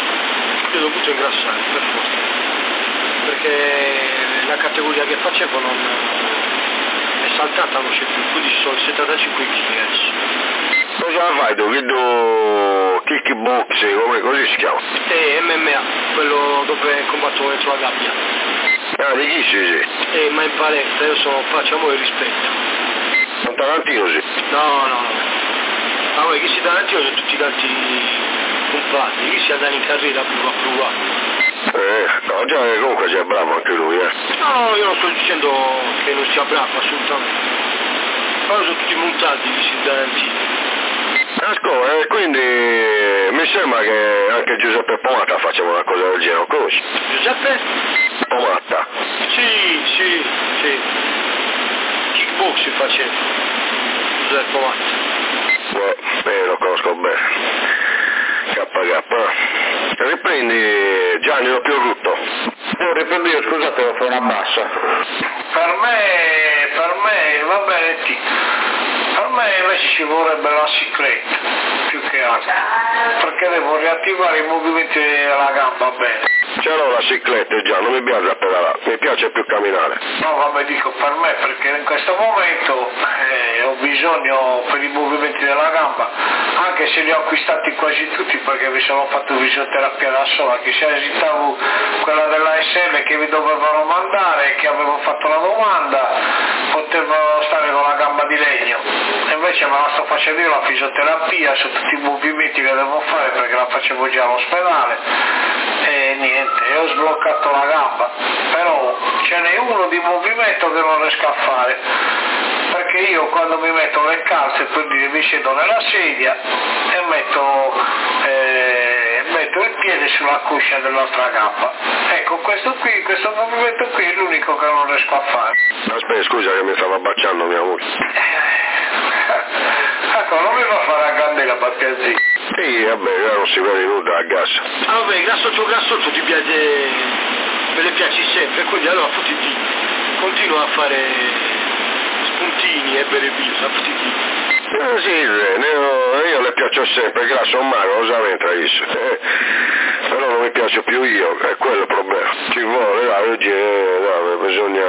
per forza. Perché la categoria che facevo non è saltata, non c'è più, quindi sono 75 kg adesso. Cosa fai tu? Vedo kickboxing, come così si chiama? MMA, quello dove combatto dentro la gabbia. Ah, di chi sei? Ma in palestra, io facciamo il rispetto. Un Tarantino sì? No. Ma voi chi si Tarantino sono tutti tanti compagni, chi si andare in carriera più va. No, già comunque sei bravo anche lui, No, io non sto dicendo che non sia bravo, assolutamente. Però sono tutti montati chi si Tarantino. Ascolta, quindi mi sembra che anche Giuseppe Pomata faceva una cosa del genere, conosci? Giuseppe? Pomata. Sì. Kickboxing faceva. Giuseppe Pomata. Lo conosco bene. KK. Riprendi Gianni lo più rutto. Riprendi io, scusate, devo fare una bassa. Per me va bene T. Per me invece ci vorrebbe la cicletta, più che altro, perché devo riattivare i movimenti della gamba bene. Ce l'ho la cicletta già, non mi piace pedalare, mi piace più camminare. No, vabbè, dico per me, perché in questo momento ho bisogno per i movimenti della gamba, anche se li ho acquistati quasi tutti perché mi sono fatto fisioterapia da sola, che se esitavo quella dell'ASL che mi dovevano mandare, che avevo fatto la domanda, potevo stare con la gamba di legno. E invece me la sto facendo io la fisioterapia su tutti i movimenti che devo fare perché la facevo già all'ospedale e niente, ho sbloccato la gamba, però ce n'è uno di movimento che non riesco a fare, perché io quando mi metto le calze, per dire, mi siedo nella sedia e metto il piede sulla cuscia dell'altra gamba. Ecco, questo movimento qui è l'unico che non riesco a fare. Aspetta, scusa che mi stava baciando mia moglie. Ecco, non mi fa fare a candela, Battiazzi. Sì, vabbè, non si vede nulla a gas. Ah vabbè, grassotto ti piace, me le piaci sempre, quindi allora continuo a fare spuntini e bere birra, Sì, io le piaccio sempre, grasso magro, lo sapete, però non mi piace più io, è quello il problema. Ci vuole, oggi bisogna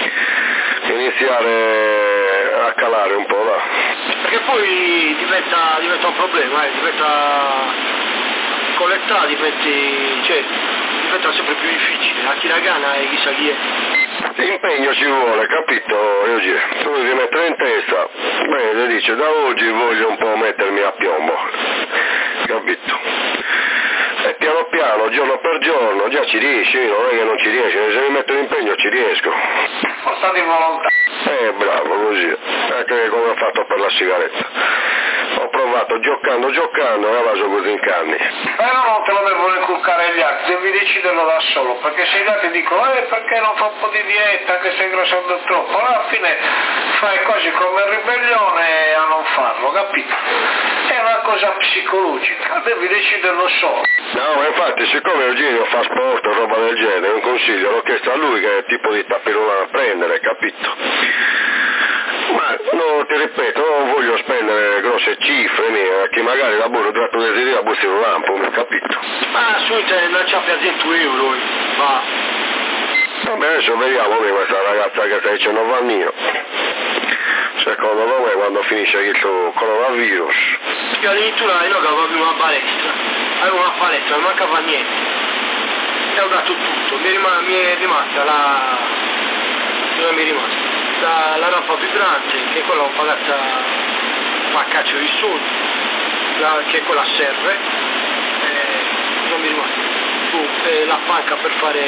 iniziare a calare un po', Perché poi diventa un problema, diventa con l'età diventa sempre più difficile, a chi la gana e chissà chi è. Impegno ci vuole, capito? Eugenio? Tu devi mettere in testa, bene, dice, da oggi voglio un po' mettermi a piombo, capito? E piano piano, giorno per giorno, già ci riesci, non è che non ci riesci, se mi metto l'impegno ci riesco. Forza di volontà. Bravo, così, anche come ho fatto per la sigaretta. Ho provato giocando e ho vaso così in canni. Però non te lo devono inculcare gli altri, devi deciderlo da solo, perché se gli altri dicono perché non fa un po' di dieta, che stai ingrassando troppo, alla fine fai cose come ribellione a non farlo, capito? È una cosa psicologica, devi deciderlo solo. No, ma infatti siccome Eugenio fa sport o roba del genere, un consiglio l'ho chiesto a lui che tipo di tapirula da prendere, capito? Ma no, ti ripeto, non voglio spendere grosse cifre mie, che magari lavoro tratto desiderio a busti un lampo, capito? Su internet non c'ha più a 100 euro, va. Vabbè, adesso vediamo questa ragazza che sta dicendo Vannino. Secondo me quando finisce questo coronavirus. Io addirittura noi che avevo una palestra, non mancava niente. E ho dato tutto, mi è rimasta non mi è rimasta. La rampa vibrante, che quella l'ho pagata a caccio di soldi, che quella serve, non mi è rimasta. La panca per fare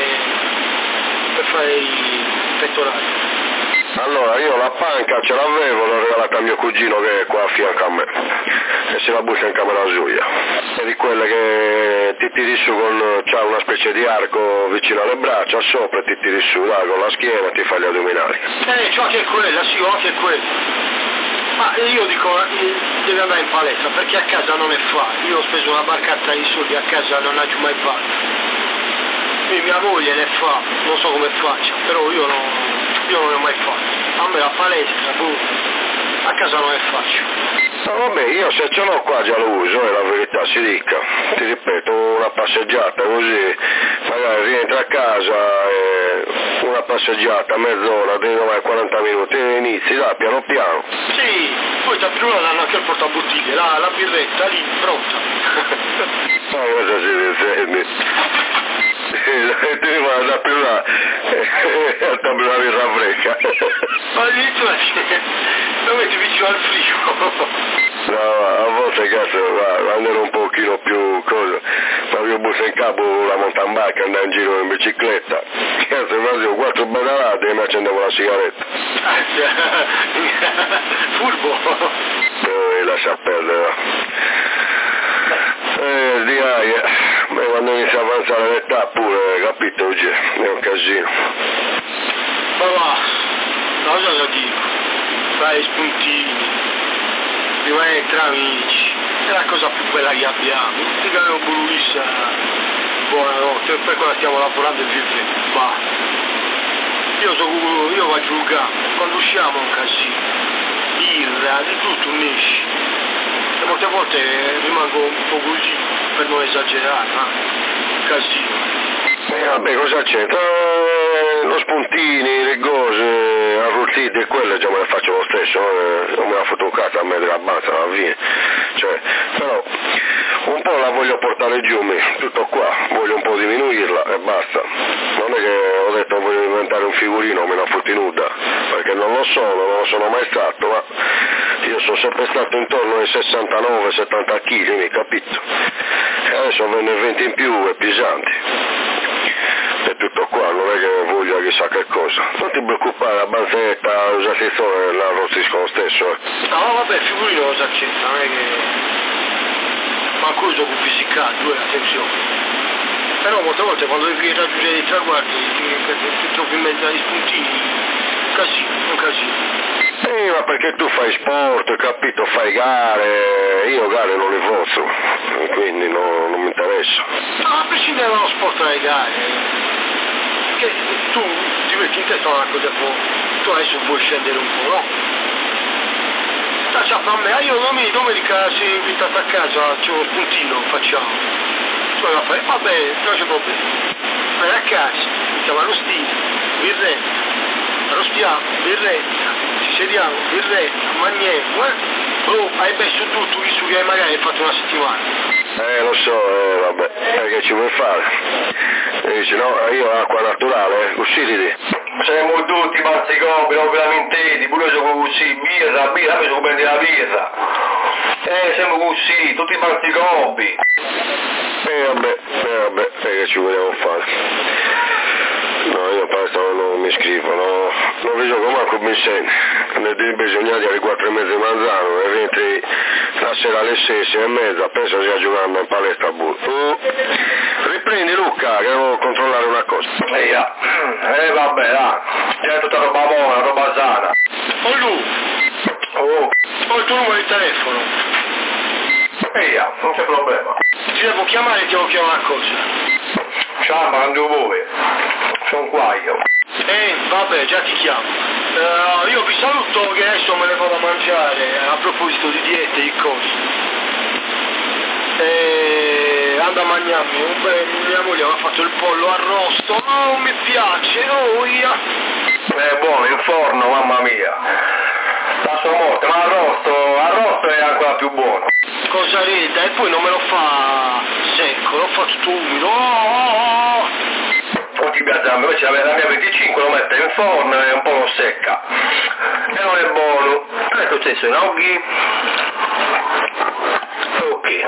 i pettorali. Allora, io la panca ce l'avevo, l'ho regalata a mio cugino che è qua a fianco a me, e se la bussa in camera sua. È di quelle che ti tiri su c'ha una specie di arco vicino alle braccia, sopra e ti tiri su, là, con la schiena e ti fa gli addominali. C'ho anche quella, sì, ho anche quella. Ma io dico, devi andare in palestra, perché a casa non è facile. Io ho speso una barcata di soldi, a casa non la mai fatto. Mia moglie ne fa, non so come faccia, però io non l'ho mai fatto. A me la palestra, a casa non è facile. No, vabbè, io se ce l'ho qua già lo uso, è la verità si dica. Ti ripeto, una passeggiata così, magari rientri a casa e una passeggiata, mezz'ora, 40 minuti, e inizi là piano piano. Sì, poi da più hanno anche il portabottiglie, la birretta lì, pronta. Ma cosa si dice? E ti rimane da più là e al tabella di raffrecca. Ma addirittura lo metti vicino al frigo. No, a volte cazzo va andare un pochino più cosa, ma io busso in capo la mountain bike, andare in giro in bicicletta, cazzo facevo 4 pedalate e mi accendevo la sigaretta. Furbo. Lascia perdere. Quando inizia a avanzare l'età pure, capito oggi? È un casino. Ma va, cosa lo dico? Fai spuntini, rimanere tra amici, è la cosa più bella che abbiamo. Dico che un bululissa, buonanotte, e poi quando stiamo lavorando e vive, va. Io vado a giocare, quando usciamo è un casino, birra, di tutto unisci. E molte volte rimango un po' così, per non esagerare, un casino. Vabbè, cosa c'entra? Lo spuntini, le cose, arrozzite e quelle già me le faccio lo stesso, non me la fotocata a me della banza alla fine. Cioè, però un po' la voglio portare giù, tutto qua, voglio un po' diminuirla e basta. Non è che ho detto voglio diventare un figurino, me la fotti nuda, perché non lo sono mai stato, ma io sono sempre stato intorno ai 69-70 kg, mi capito? E adesso avendo 20 in più è pesante. E tutto qua, non è che voglio chissà che cosa. Non ti preoccupare, la banzetta, l'usazione la rossisco lo stesso. No, vabbè, figurino cosa c'entra, non è che... Manco uso con fisicato, attenzione. Però molte volte quando devi raggiungere dei traguardi ti trovi in mezzo agli spuntini, un casino. Ma perché tu fai sport, capito, fai gare, io gare non le faccio, quindi non mi interessa. No, a prescindere dallo sport dalle gare, che tu ti metti in testa una cosa tu adesso vuoi scendere un po', no? Taccia a me, io domenica si è invitato a casa, c'è uno spuntino, facciamo. Tu vai a fare, vabbè, non c'è problema. Vai a casa, iniziamo a arrostire, birretta, arrostiamo, birretta, ci sediamo, birretta, mangiamo, hai messo tutto, visto che magari hai fatto una settimana. Lo so, vabbè. che ci vuoi fare? E dici no, io ho acqua naturale, usciti. Siamo tutti bazzicopi, non veramente, pure sono così, birra, mi sono prendi la birra. Siamo così, tutti bazzicopi. Vabbè, che ci vogliamo fare? No, io questo non mi iscrivo, no. Non vi gioco manco ben sente. Ne devi bisognare alle 4:30 di Manzano e rientri la sera alle 6:30, penso sia giocando in palestra a Tu riprendi Luca, che devo controllare una cosa. Vabbè, dai, già è tutta roba buona, roba sana. Oh Lu, ho il tuo numero di telefono. Non c'è problema. Ti devo chiamare e ti devo chiamare una cosa. Ciao, ma non voi. Sono qua io. Vabbè, già ti chiamo. Io vi saluto che adesso me ne vado a mangiare, a proposito di diete e di cose. Ando a mangiarmi, mia moglie mi ha fatto il pollo arrosto, non mi piace, È buono, in forno, mamma mia. La sua morte, ma arrosto è ancora più buono. Cosa rida? E poi non me lo fa secco, lo fa tutto umido. Non ti piace a me, invece la mia 25 lo mette in forno e un po' lo secca. E non è buono. Che è successo in oggi? Ok.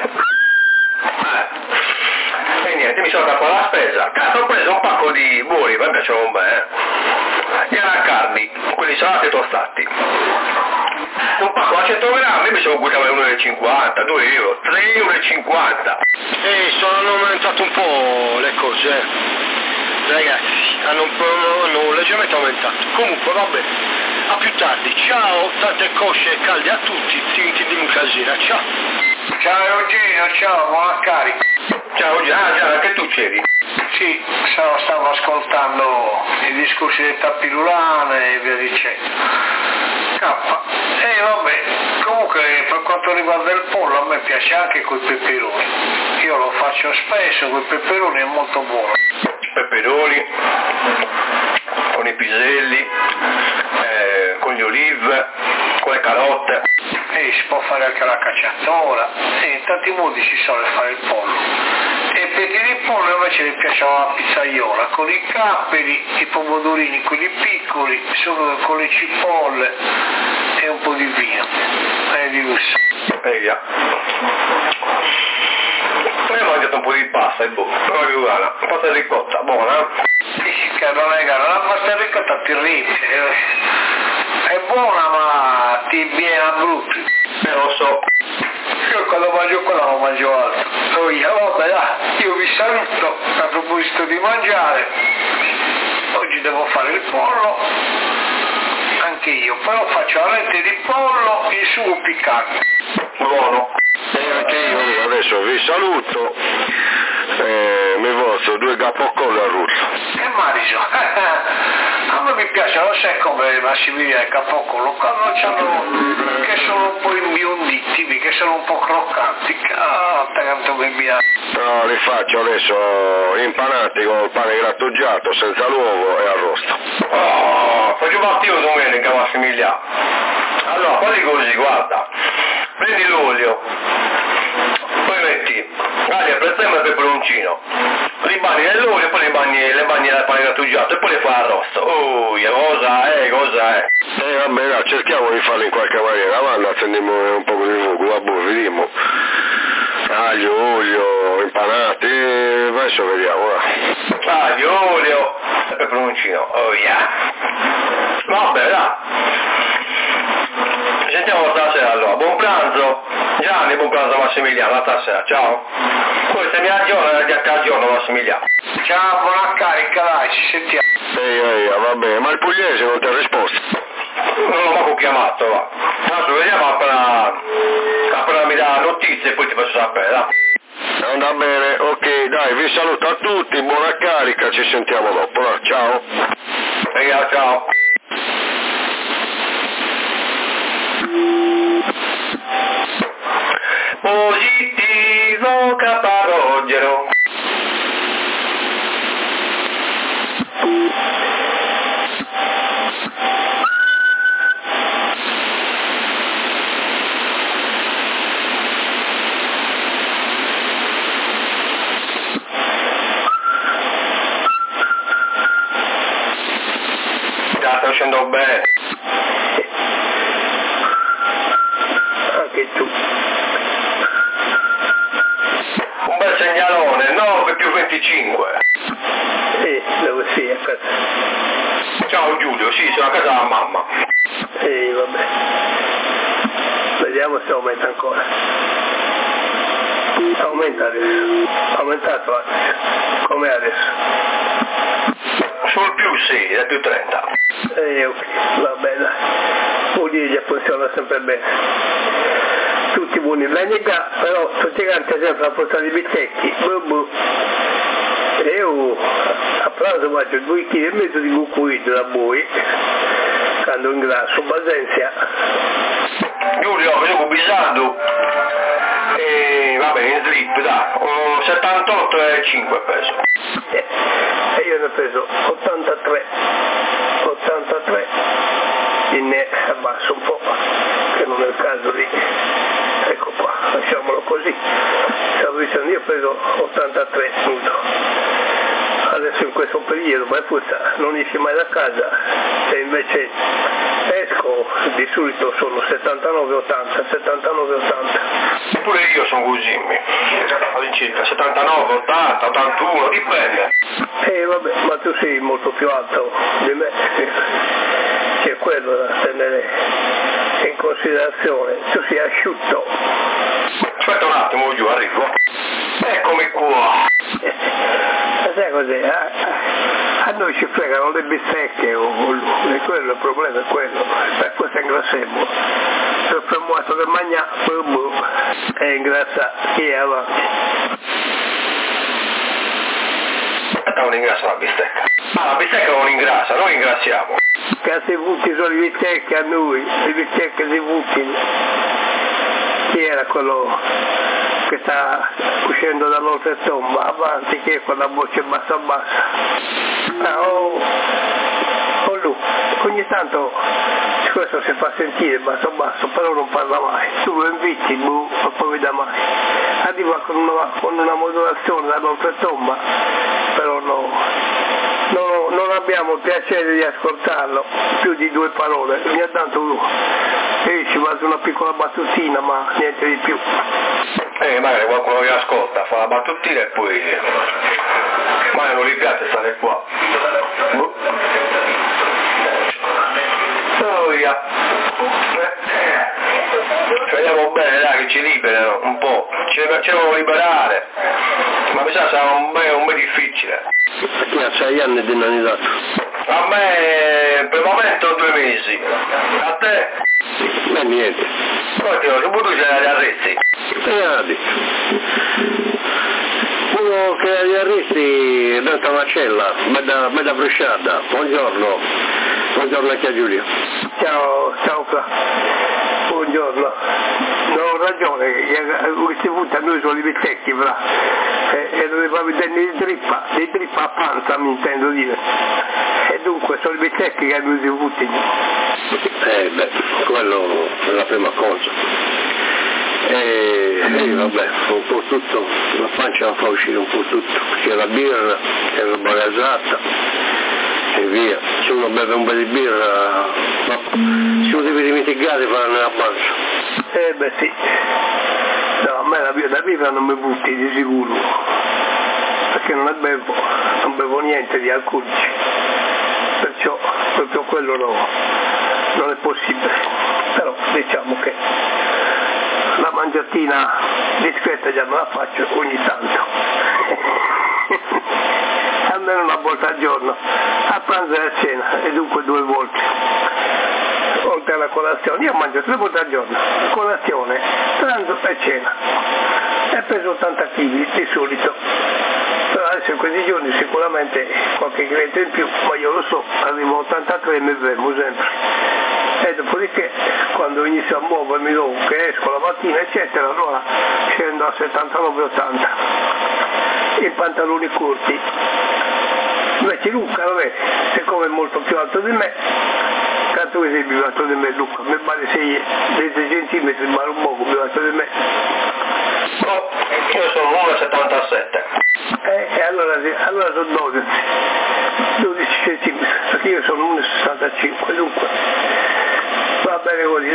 E niente, mi sono fatto la spesa. Cazzo, ho preso un pacco di buoni, mi piacciono bene. E anacardi, quelli salati e tostati. Un pacco a 100 grammi mi sono buttato 1,50 €, 2 euro, 3,50 €. Hanno aumentato un po' le cose, Ragazzi, hanno leggermente aumentato. Comunque, vabbè, a più tardi. Ciao, tante cosce calde a tutti. Ci intendiamo casera. Ciao. Ciao Eugenio, ciao, buona carica. Ciao Gianni, anche tu c'eri? Sì, stavo ascoltando i discorsi del tappirulane e via dicendo. Vabbè, comunque per quanto riguarda il pollo a me piace anche coi peperoni. Io lo faccio spesso, coi peperoni è molto buono. Peperoni, con i piselli, con gli olive, con le carote. Si può fare anche la cacciatora, in tanti modi si sa fare il pollo. E per dire il pollo invece mi piaceva la pizzaiola, con i capperi, i pomodorini, quelli piccoli, solo con le cipolle e un po' di vino. È di gusto. Io ho mangiato un po' di pasta e pasta ricotta, buona? Sì, che non è gara, la pasta ricotta terribile. È buona ma ti viene a brutto. Lo so. Io quando mangio quella non mangio altro. Vabbè dai, io vi saluto a proposito di mangiare. Oggi devo fare il pollo, anche io, però faccio la rete di pollo in sugo piccante. Buono. E anche io adesso vi saluto. Mi vostro 2 capocolli a rullo. E Mariso, a me mi piace, lo sai come Massimiliano e Capocollo, quando che sono un po' imbionditi, che sono un po' croccanti, tanto mi piace. No, li faccio adesso impanati con il pane grattugiato, senza l'uovo e arrosto. Faccio partire domenica Massimiliano. Allora, fai così, guarda, prendi l'olio, poi metti aglio, prezzemolo e peperoncino, li bagni nell'olio e poi le bagni nel pane grattugiato e poi le fai arrosto. Cosa è? Vabbè, no, cerchiamo di farlo in qualche maniera, avanti, accendiamo un po' di fuoco, vabbè, vediamo. Aglio, olio, impanati, adesso vediamo, va. Aglio, olio e peperoncino, Vabbè, dai. Ci sentiamo stasera allora, buon pranzo Gianni, buon pranzo Massimiliano, a stasera, ciao. Poi se mi aggiorno Massimiliano. Ciao, buona carica, dai, ci sentiamo. Va bene, ma il pugliese non ti ha risposto? Non l'ho manco chiamato, va. Adesso vediamo appena mi dà notizie e poi ti faccio sapere, dai. Andrà bene, ok, dai, vi saluto a tutti, buona carica, ci sentiamo dopo, no? Ciao. Ciao. Positivo caparogero. facendo bene. Anche tu. Un bel segnalone, 9+25. Dove sei a casa? Ciao Giulio, sì, sono a casa della mamma. Vabbè. Vediamo se aumenta ancora. Aumenta adesso. Aumentato adesso. Com'è adesso? Sul più sì, è più 30. Ok, va bene. Udiglia funziona sempre bene. Tutti buoni l'enica, però tutti quanti sempre a portare i bistecchi. E io a pranzo faccio 2,5 kg di cuccuito da voi, quando ingrasso, basenzia. Giulio, io ho bisogno e va bene, in slip, dai, 78,5 peso. E io ne ho preso 83, ne abbasso un po', che non è il caso di, ecco qua, lasciamolo così. Stavo dicendo, io ho preso 83 nudo. Adesso in questo periodo, ma forse non esci mai da casa, se invece esco di solito sono 79,80. Eppure io sono così, all'incirca 79, 80, 81, dipende. Vabbè, ma tu sei molto più alto di me, c'è quello da tenere in considerazione, tu sei asciutto. Aspetta un attimo, giù, arrivo. Eccomi qua. Sai cos'è? A noi ci fregano le bistecche, e quello il problema è quello, per questo ingrassiamo. Se il fermato che mangia, e ingrassa chi è avanti. Non ingrassa la bistecca. Ah, la bistecca non ingrassa, noi ingrassiamo. Che si butti sono le bistecche a noi, le bistecche si buttino. Chi era quello che sta uscendo dall'oltretomba avanti, che è con la voce bassa lui ogni tanto questo si fa sentire basso però non parla mai, tu lo inviti non poi veda mai, arriva con una modulazione dall'oltretomba, però non abbiamo il piacere di ascoltarlo più di 2 parole, ogni tanto uno e ci va su una piccola battutina, ma niente di più. Magari qualcuno vi ascolta, fa la battutina e poi magari non gli piace stare qua. Ci vediamo bene, dai, che ci liberano un po', ci devono liberare, ma mi sa sarà un bel difficile. Ti ha 6 anni di nanitato? A me per il momento 2 mesi, a te? Niente. Poi ti ho saputo che c'era gli arresti. Uno che agli arresti è dentro una cella, mezza brusciata. Buongiorno anche a Giulio. Ciao Fra. Buongiorno. Non ho ragione, questi punti a noi sono i bistecchi, Fra. E doveva vedere dei drippa a panza, mi intendo dire. E dunque sono i bistecchi che hanno i punti. Quello è la prima cosa. Vabbè, un po' tutto, la pancia la fa uscire un po' tutto, perché la birra è una bagazzata e via, se uno beve un po' di birra, si lo deve dimenticare per nella pancia. Sì, no, a me la birra non mi butti di sicuro, perché non bevo niente di alcolici, perciò proprio quello non è possibile, però diciamo che la mangiatina discreta già me la faccio ogni tanto, almeno una volta al giorno, a pranzo e a cena, e dunque 2 volte, oltre alla colazione. Io mangio 3 volte al giorno, colazione, pranzo e cena, e peso 80 kg di solito, però adesso in questi giorni sicuramente qualche chilo in più, ma io lo so, arrivo a 83 e mi fermo sempre. E dopodiché quando inizio a muovermi dopo che esco la mattina eccetera, allora scendo a 79-80 in pantaloni corti. Invece Luca, vabbè, siccome è molto più alto di me, tanto che sei più alto di me Luca, mi pare 6 centimetri, ma un poco più alto di me. No, io sono 1,77. E allora sono 12 centimetri, perché io sono 1,65, dunque va bene così,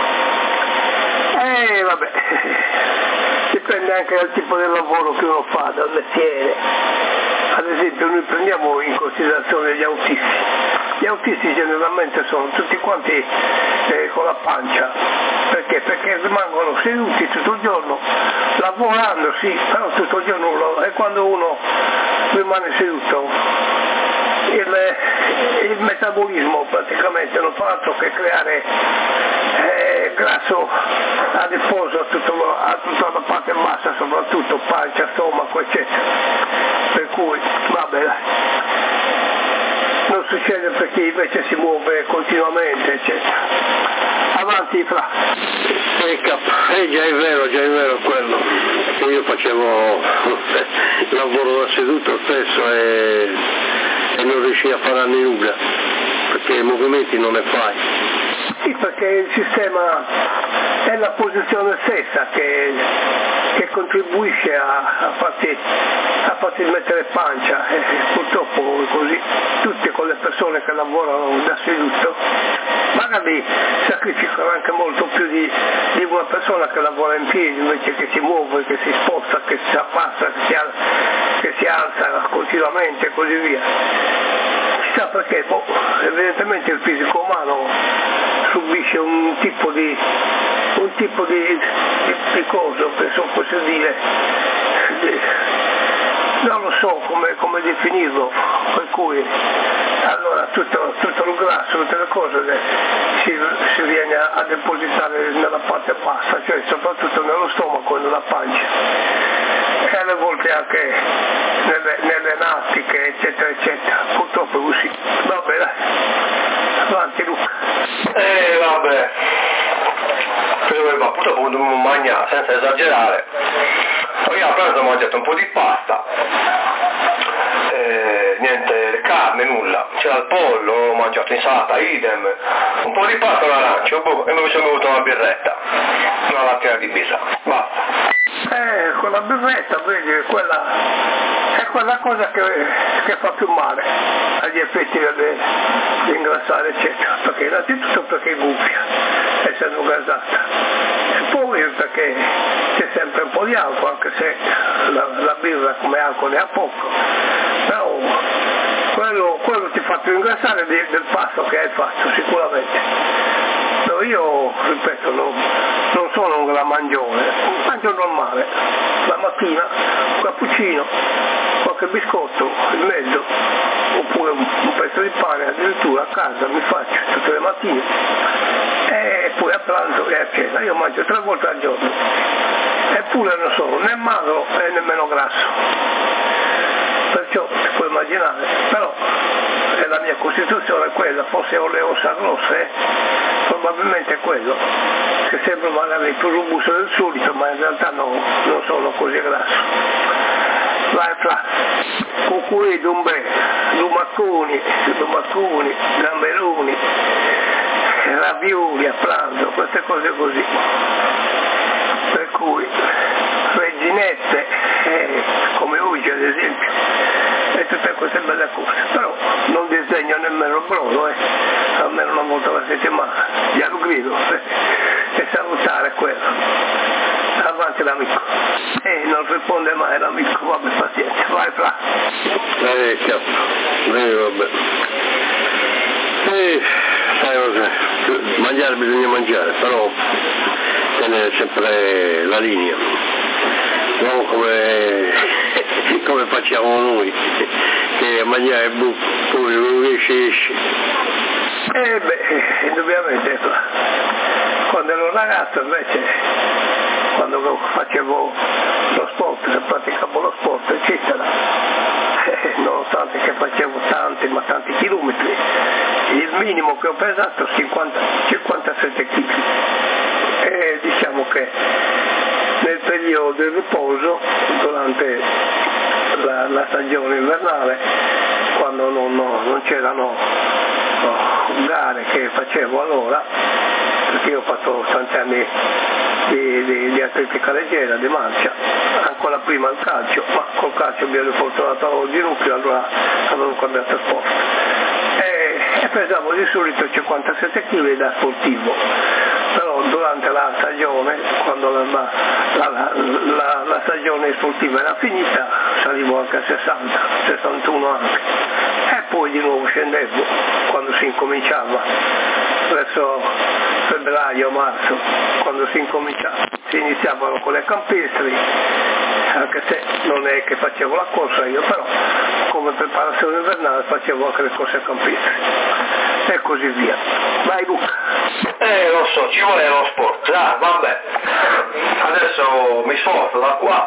dai. Vabbè, dipende anche dal tipo di lavoro che uno fa, dal mestiere. Ad esempio noi prendiamo in considerazione gli autisti. Gli autisti generalmente sono tutti quanti con la pancia. Perché? Perché rimangono seduti tutto il giorno, lavorando sì, però tutto il giorno, e quando uno rimane seduto il metabolismo praticamente non fa altro che creare grasso adiposo a tutta la parte bassa, soprattutto pancia, stomaco, eccetera. Per cui, vabbè, non succede per chi invece si muove continuamente, eccetera. Avanti, Fra. Già è vero quello, che io facevo il lavoro da seduto spesso e non riuscivo a fare nulla, perché i movimenti non ne fai. Sì, perché il sistema è la posizione stessa che contribuisce a farti mettere pancia, e purtroppo è così. Tutte quelle persone che lavorano da seduto magari sacrificano anche molto più di una persona che lavora in piedi, invece che si muove, che si sposta, che si abbassa, che si alza continuamente e così via. Chissà perché, evidentemente il fisico umano subisce un tipo di cosa, penso posso dire, non lo so come definirlo, per cui allora tutto il grasso, tutte le cose si viene a depositare nella parte bassa, cioè soprattutto nello stomaco e nella pancia, e alle volte anche nelle natiche, eccetera eccetera. Purtroppo è così. Vabbè, dai, avanti Luca. Vabbè, purtroppo dobbiamo mangiare senza esagerare. Io a pranzo ho mangiato un po' di pasta, niente carne, nulla, c'era il pollo, ho mangiato insalata, idem, un po' di pasta, un arancio e mi sono bevuto una birretta, una lattina di birra, basta. Con la birretta, vedi, quella è quella cosa che fa più male agli effetti di ingrassare, eccetera, perché innanzitutto perché è gonfia, essendo gasata, e poi perché c'è sempre un po' di alcol, anche se la birra come alcol ne ha poco, però quello ti fa più ingrassare del pasto che hai fatto, sicuramente. No, io, ripeto, non sono un gran mangione, mangio normale, la mattina un cappuccino, qualche biscotto in mezzo, oppure un pezzo di pane, addirittura a casa mi faccio tutte le mattine, e poi a pranzo e a cena. Io mangio 3 volte al giorno, eppure non sono né magro e nemmeno grasso, perciò si può immaginare, però è la mia costituzione quella, forse ho le ossa grosse, probabilmente è quello, che sembra magari più robusto del solito, ma in realtà non sono così grasso. Vai Fra, cucuri, dumbre, lumacconi, gamberoni, ravioli a pranzo, queste cose così. Per cui reginette, come oggi ad esempio, e tutte queste belle cose, però non disegno nemmeno il brodo, almeno una volta alla settimana, glielo grido, e salutare quello. Avanti l'amico, non risponde mai l'amico, vabbè, pazienza, vai Fra. Vabbè. Sai cosa? Mangiare bisogna mangiare, però tenere sempre la linea, non come facciamo noi, che a mangiare poi non riesce. Indubbiamente, quando ero ragazzo invece, quando facevo lo sport, praticavo lo sport, eccetera, nonostante che facevo tanti chilometri, il minimo che ho pesato 57 kg, e diciamo che nel periodo di riposo, durante la stagione invernale, quando non c'erano gare che facevo allora, perché io ho fatto tanti anni di atletica leggera, di marcia, ancora prima il calcio, ma col calcio mi ero fortunato di nucleo, allora avevo cambiato sport. e pesavo di solito 57 kg da sportivo, però durante la stagione, quando la stagione sportiva era finita, salivo anche a 60, 61 anche, e poi di nuovo scendevo quando si incominciava, verso febbraio, marzo, quando si iniziavano con le campestri, anche se non è che facevo la corsa io, però come preparazione invernale facevo anche le corse campestri e così via. Vai Luca. Lo so, ci vuole lo sport, vabbè, adesso mi sforzo da qua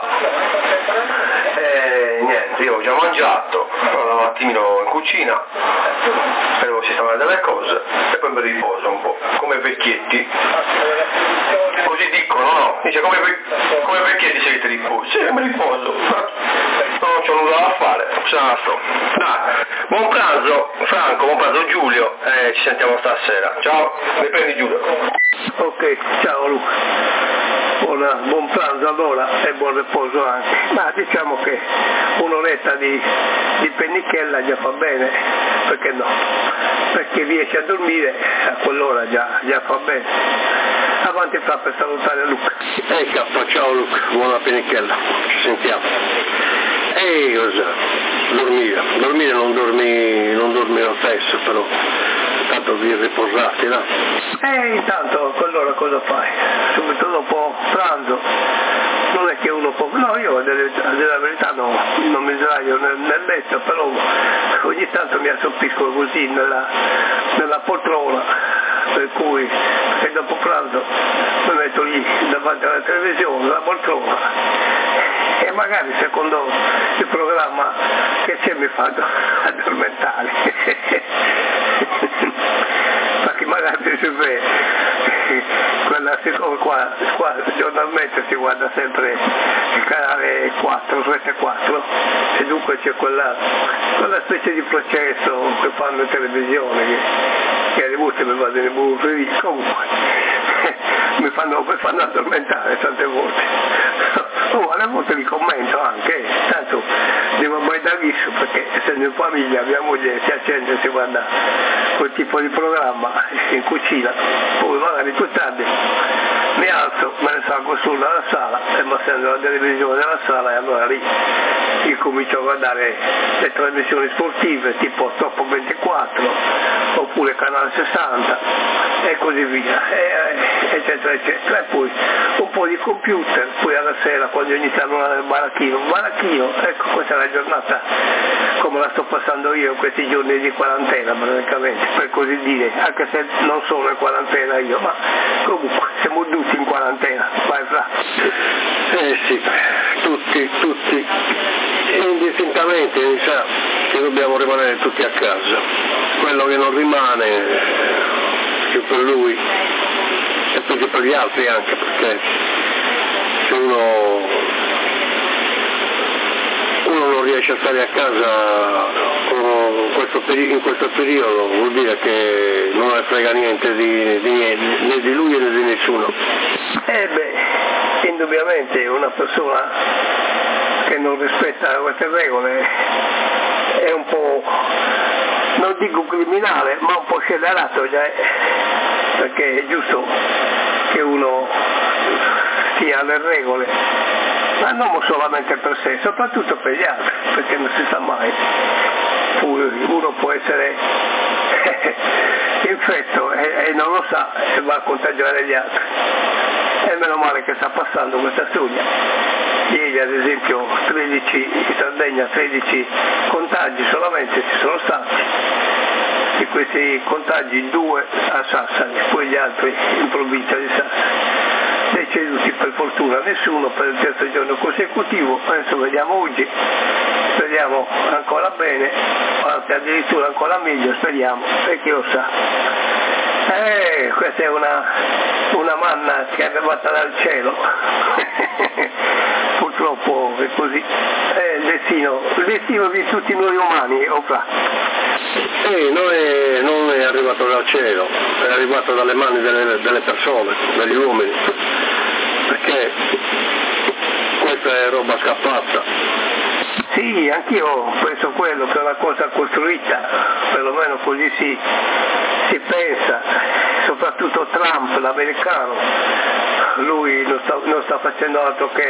e niente, io ho già mangiato, vado un attimino in cucina, devo sistemare delle cose e poi mi riposo un po', come vecchietti, così dicono, no? Dice come vecchietti se ti riposi, sì, mi riposo, non c'ho nulla da fare, dai, buon pranzo Franco, buon pranzo Giulio, ci sentiamo stasera, ciao, mi prendi Giulio. Ok, ciao Luca. Buon pranzo allora e buon riposo anche, ma diciamo che un'oretta di pennichella già fa bene, perché no? Perché riesci a dormire a quell'ora già fa bene. Avanti Fra per salutare Luca. Ciao Luca, buona pennichella, ci sentiamo. Cosa? Dormire non dormi lo stesso, però tanto vi riposate, no? Intanto a quell'ora cosa fai? Subito dopo pranzo, non è che uno può... No, io a dire la verità non mi sdraio nel letto, però ogni tanto mi assoppisco così nella poltrona, per cui e dopo pranzo mi metto lì davanti alla televisione, la poltrona, e magari secondo il programma che c'è mi fa addormentare. Perché magari si vede quella, siccome qua giornalmente si guarda sempre il canale 4, Rete 4, e dunque c'è quella specie di processo che fanno in televisione che alle volte mi vado in bufferi, comunque mi fanno addormentare tante volte. Alle volte li commento anche, tanto devo mai da viso, perché essendo in famiglia mia moglie si accende e si guarda quel tipo di programma in cucina, poi magari più tardi mi alzo, me ne salgo su dalla sala e mi accendo la televisione della sala, e allora lì io comincio a guardare le trasmissioni sportive tipo Top 24 oppure Canale 60 e così via, eccetera eccetera, e poi un po' di computer, poi alla sera quando iniziano il baracchino, ecco, questa è la giornata come la sto passando io in questi giorni di quarantena praticamente, per così dire, anche se non sono in quarantena io, ma comunque siamo tutti in quarantena, vai Fra. Sì, tutti, indistintamente sa che dobbiamo rimanere tutti a casa, quello che non rimane più per lui e peggio per gli altri anche, perché se uno non riesce a stare a casa in questo periodo vuol dire che non ne frega niente di niente, né di lui né di nessuno. Indubbiamente una persona che non rispetta queste regole è un po', non dico criminale, ma un po' scellerato già, perché è giusto che uno stia alle regole, ma non solamente per sé, soprattutto per gli altri, perché non si sa mai, uno può essere infetto e non lo sa e va a contagiare gli altri, e meno male che sta passando questa storia. Ieri ad esempio 13 in Sardegna, 13 contagi solamente ci sono stati, di questi contagi 2 a Sassari, poi gli altri in provincia di Sassari. Deceduti per fortuna nessuno per il terzo giorno consecutivo, adesso vediamo oggi, speriamo ancora bene, anzi addirittura ancora meglio speriamo, e chi lo sa. Questa è una manna che è arrivata dal cielo. Purtroppo è così, è il destino di tutti noi umani, non è arrivato dal cielo, è arrivato dalle mani delle persone, degli uomini, perché questa è roba scappata. Sì, Sì, anch'io penso quello, che è una cosa costruita, perlomeno così si pensa, soprattutto Trump, l'americano, lui non sta facendo altro che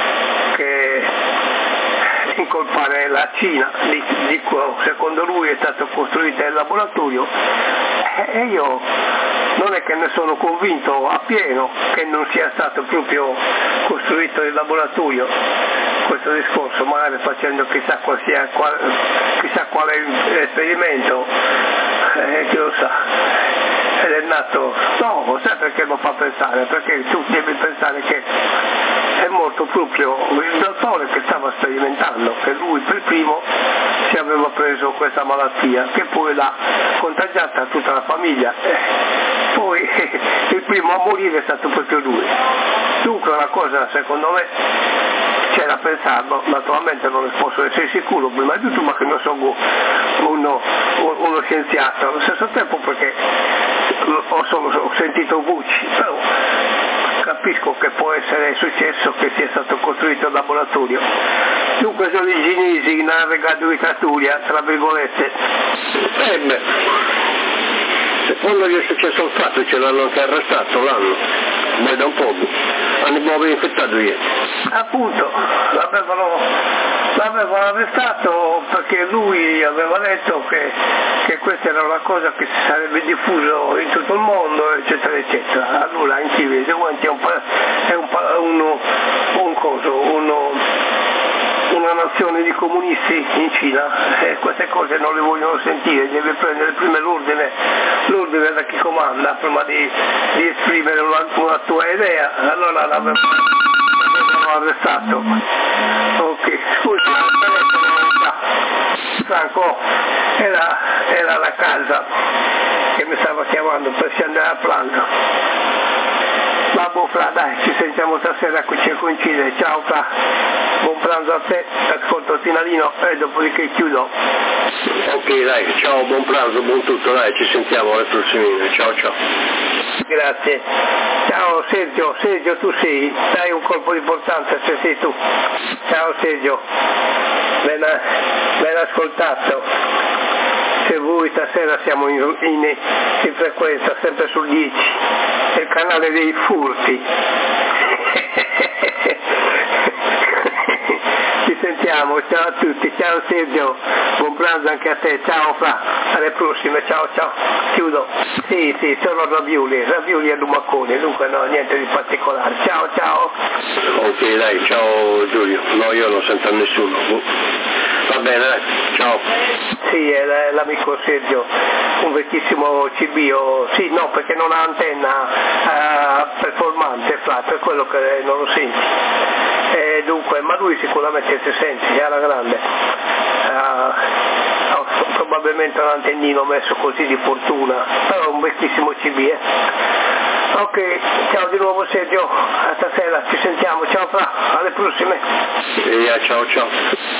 incolpare la Cina, dico, secondo lui è stato costruito il laboratorio, e io non è che ne sono convinto appieno che non sia stato proprio costruito il laboratorio, questo discorso, magari facendo chissà quale esperimento, chi lo sa, ed è nato, no, sai perché lo fa pensare? Perché tu devi pensare che è morto proprio il dottore che stava sperimentando, che lui per primo si aveva preso questa malattia, che poi l'ha contagiata a tutta la famiglia, poi il primo a morire è stato proprio lui. Dunque una cosa, secondo me, c'è da pensarlo, naturalmente non ne posso essere sicuro prima di tutto, ma che non sono uno scienziato, allo stesso tempo perché ho sentito voci, però capisco che può essere successo che sia stato costruito il laboratorio. Dunque sono i cinesi in regolatura, tra virgolette. Secondo gli è successo il fatto, ce l'hanno anche arrestato l'anno, ma da un po', hanno infettato ieri. Appunto, l'avevano arrestato perché lui aveva detto che questa era una cosa che si sarebbe diffuso in tutto il mondo, eccetera, eccetera. Allora in Cile è una nazione di comunisti in Cina, e queste cose non le vogliono sentire, deve prendere prima l'ordine da chi comanda prima di esprimere una tua idea. Allora l'avevano arrestato. Ok, scusi, Franco, era la casa che mi stava chiamando per scendere a pranzo. Vabbè Fra, dai, ci sentiamo stasera qui ci coincide, ciao Fra, buon pranzo a te, ascolto Tinalino e dopodiché chiudo. Ok dai, ciao, buon pranzo, buon tutto, dai, ci sentiamo alle prossime, ciao. Grazie. Ciao Sergio tu sei, dai un colpo di importanza se sei tu. Ciao Sergio, ben ascoltato. Se voi stasera siamo in frequenza, sempre sul 10, il canale dei furti. Ci sentiamo, ciao a tutti, ciao Sergio, buon pranzo anche a te, ciao Fra, alle prossime, ciao, chiudo. Sì, sono ravioli a lumaccone, dunque no, niente di particolare, ciao. Ok dai, ciao Giulio, no io non sento nessuno. Va bene, dai, ciao. Sì, è l'amico Sergio, un vecchissimo CBO, sì, no, perché non ha antenna performante, Fra, per quello che non lo senti. Dunque, ma lui sicuramente si sente, è alla grande. Probabilmente un antennino messo così di fortuna, però un vecchissimo CB. Ok, ciao di nuovo Sergio, a stasera ci sentiamo, ciao Fra, alle prossime. Ciao.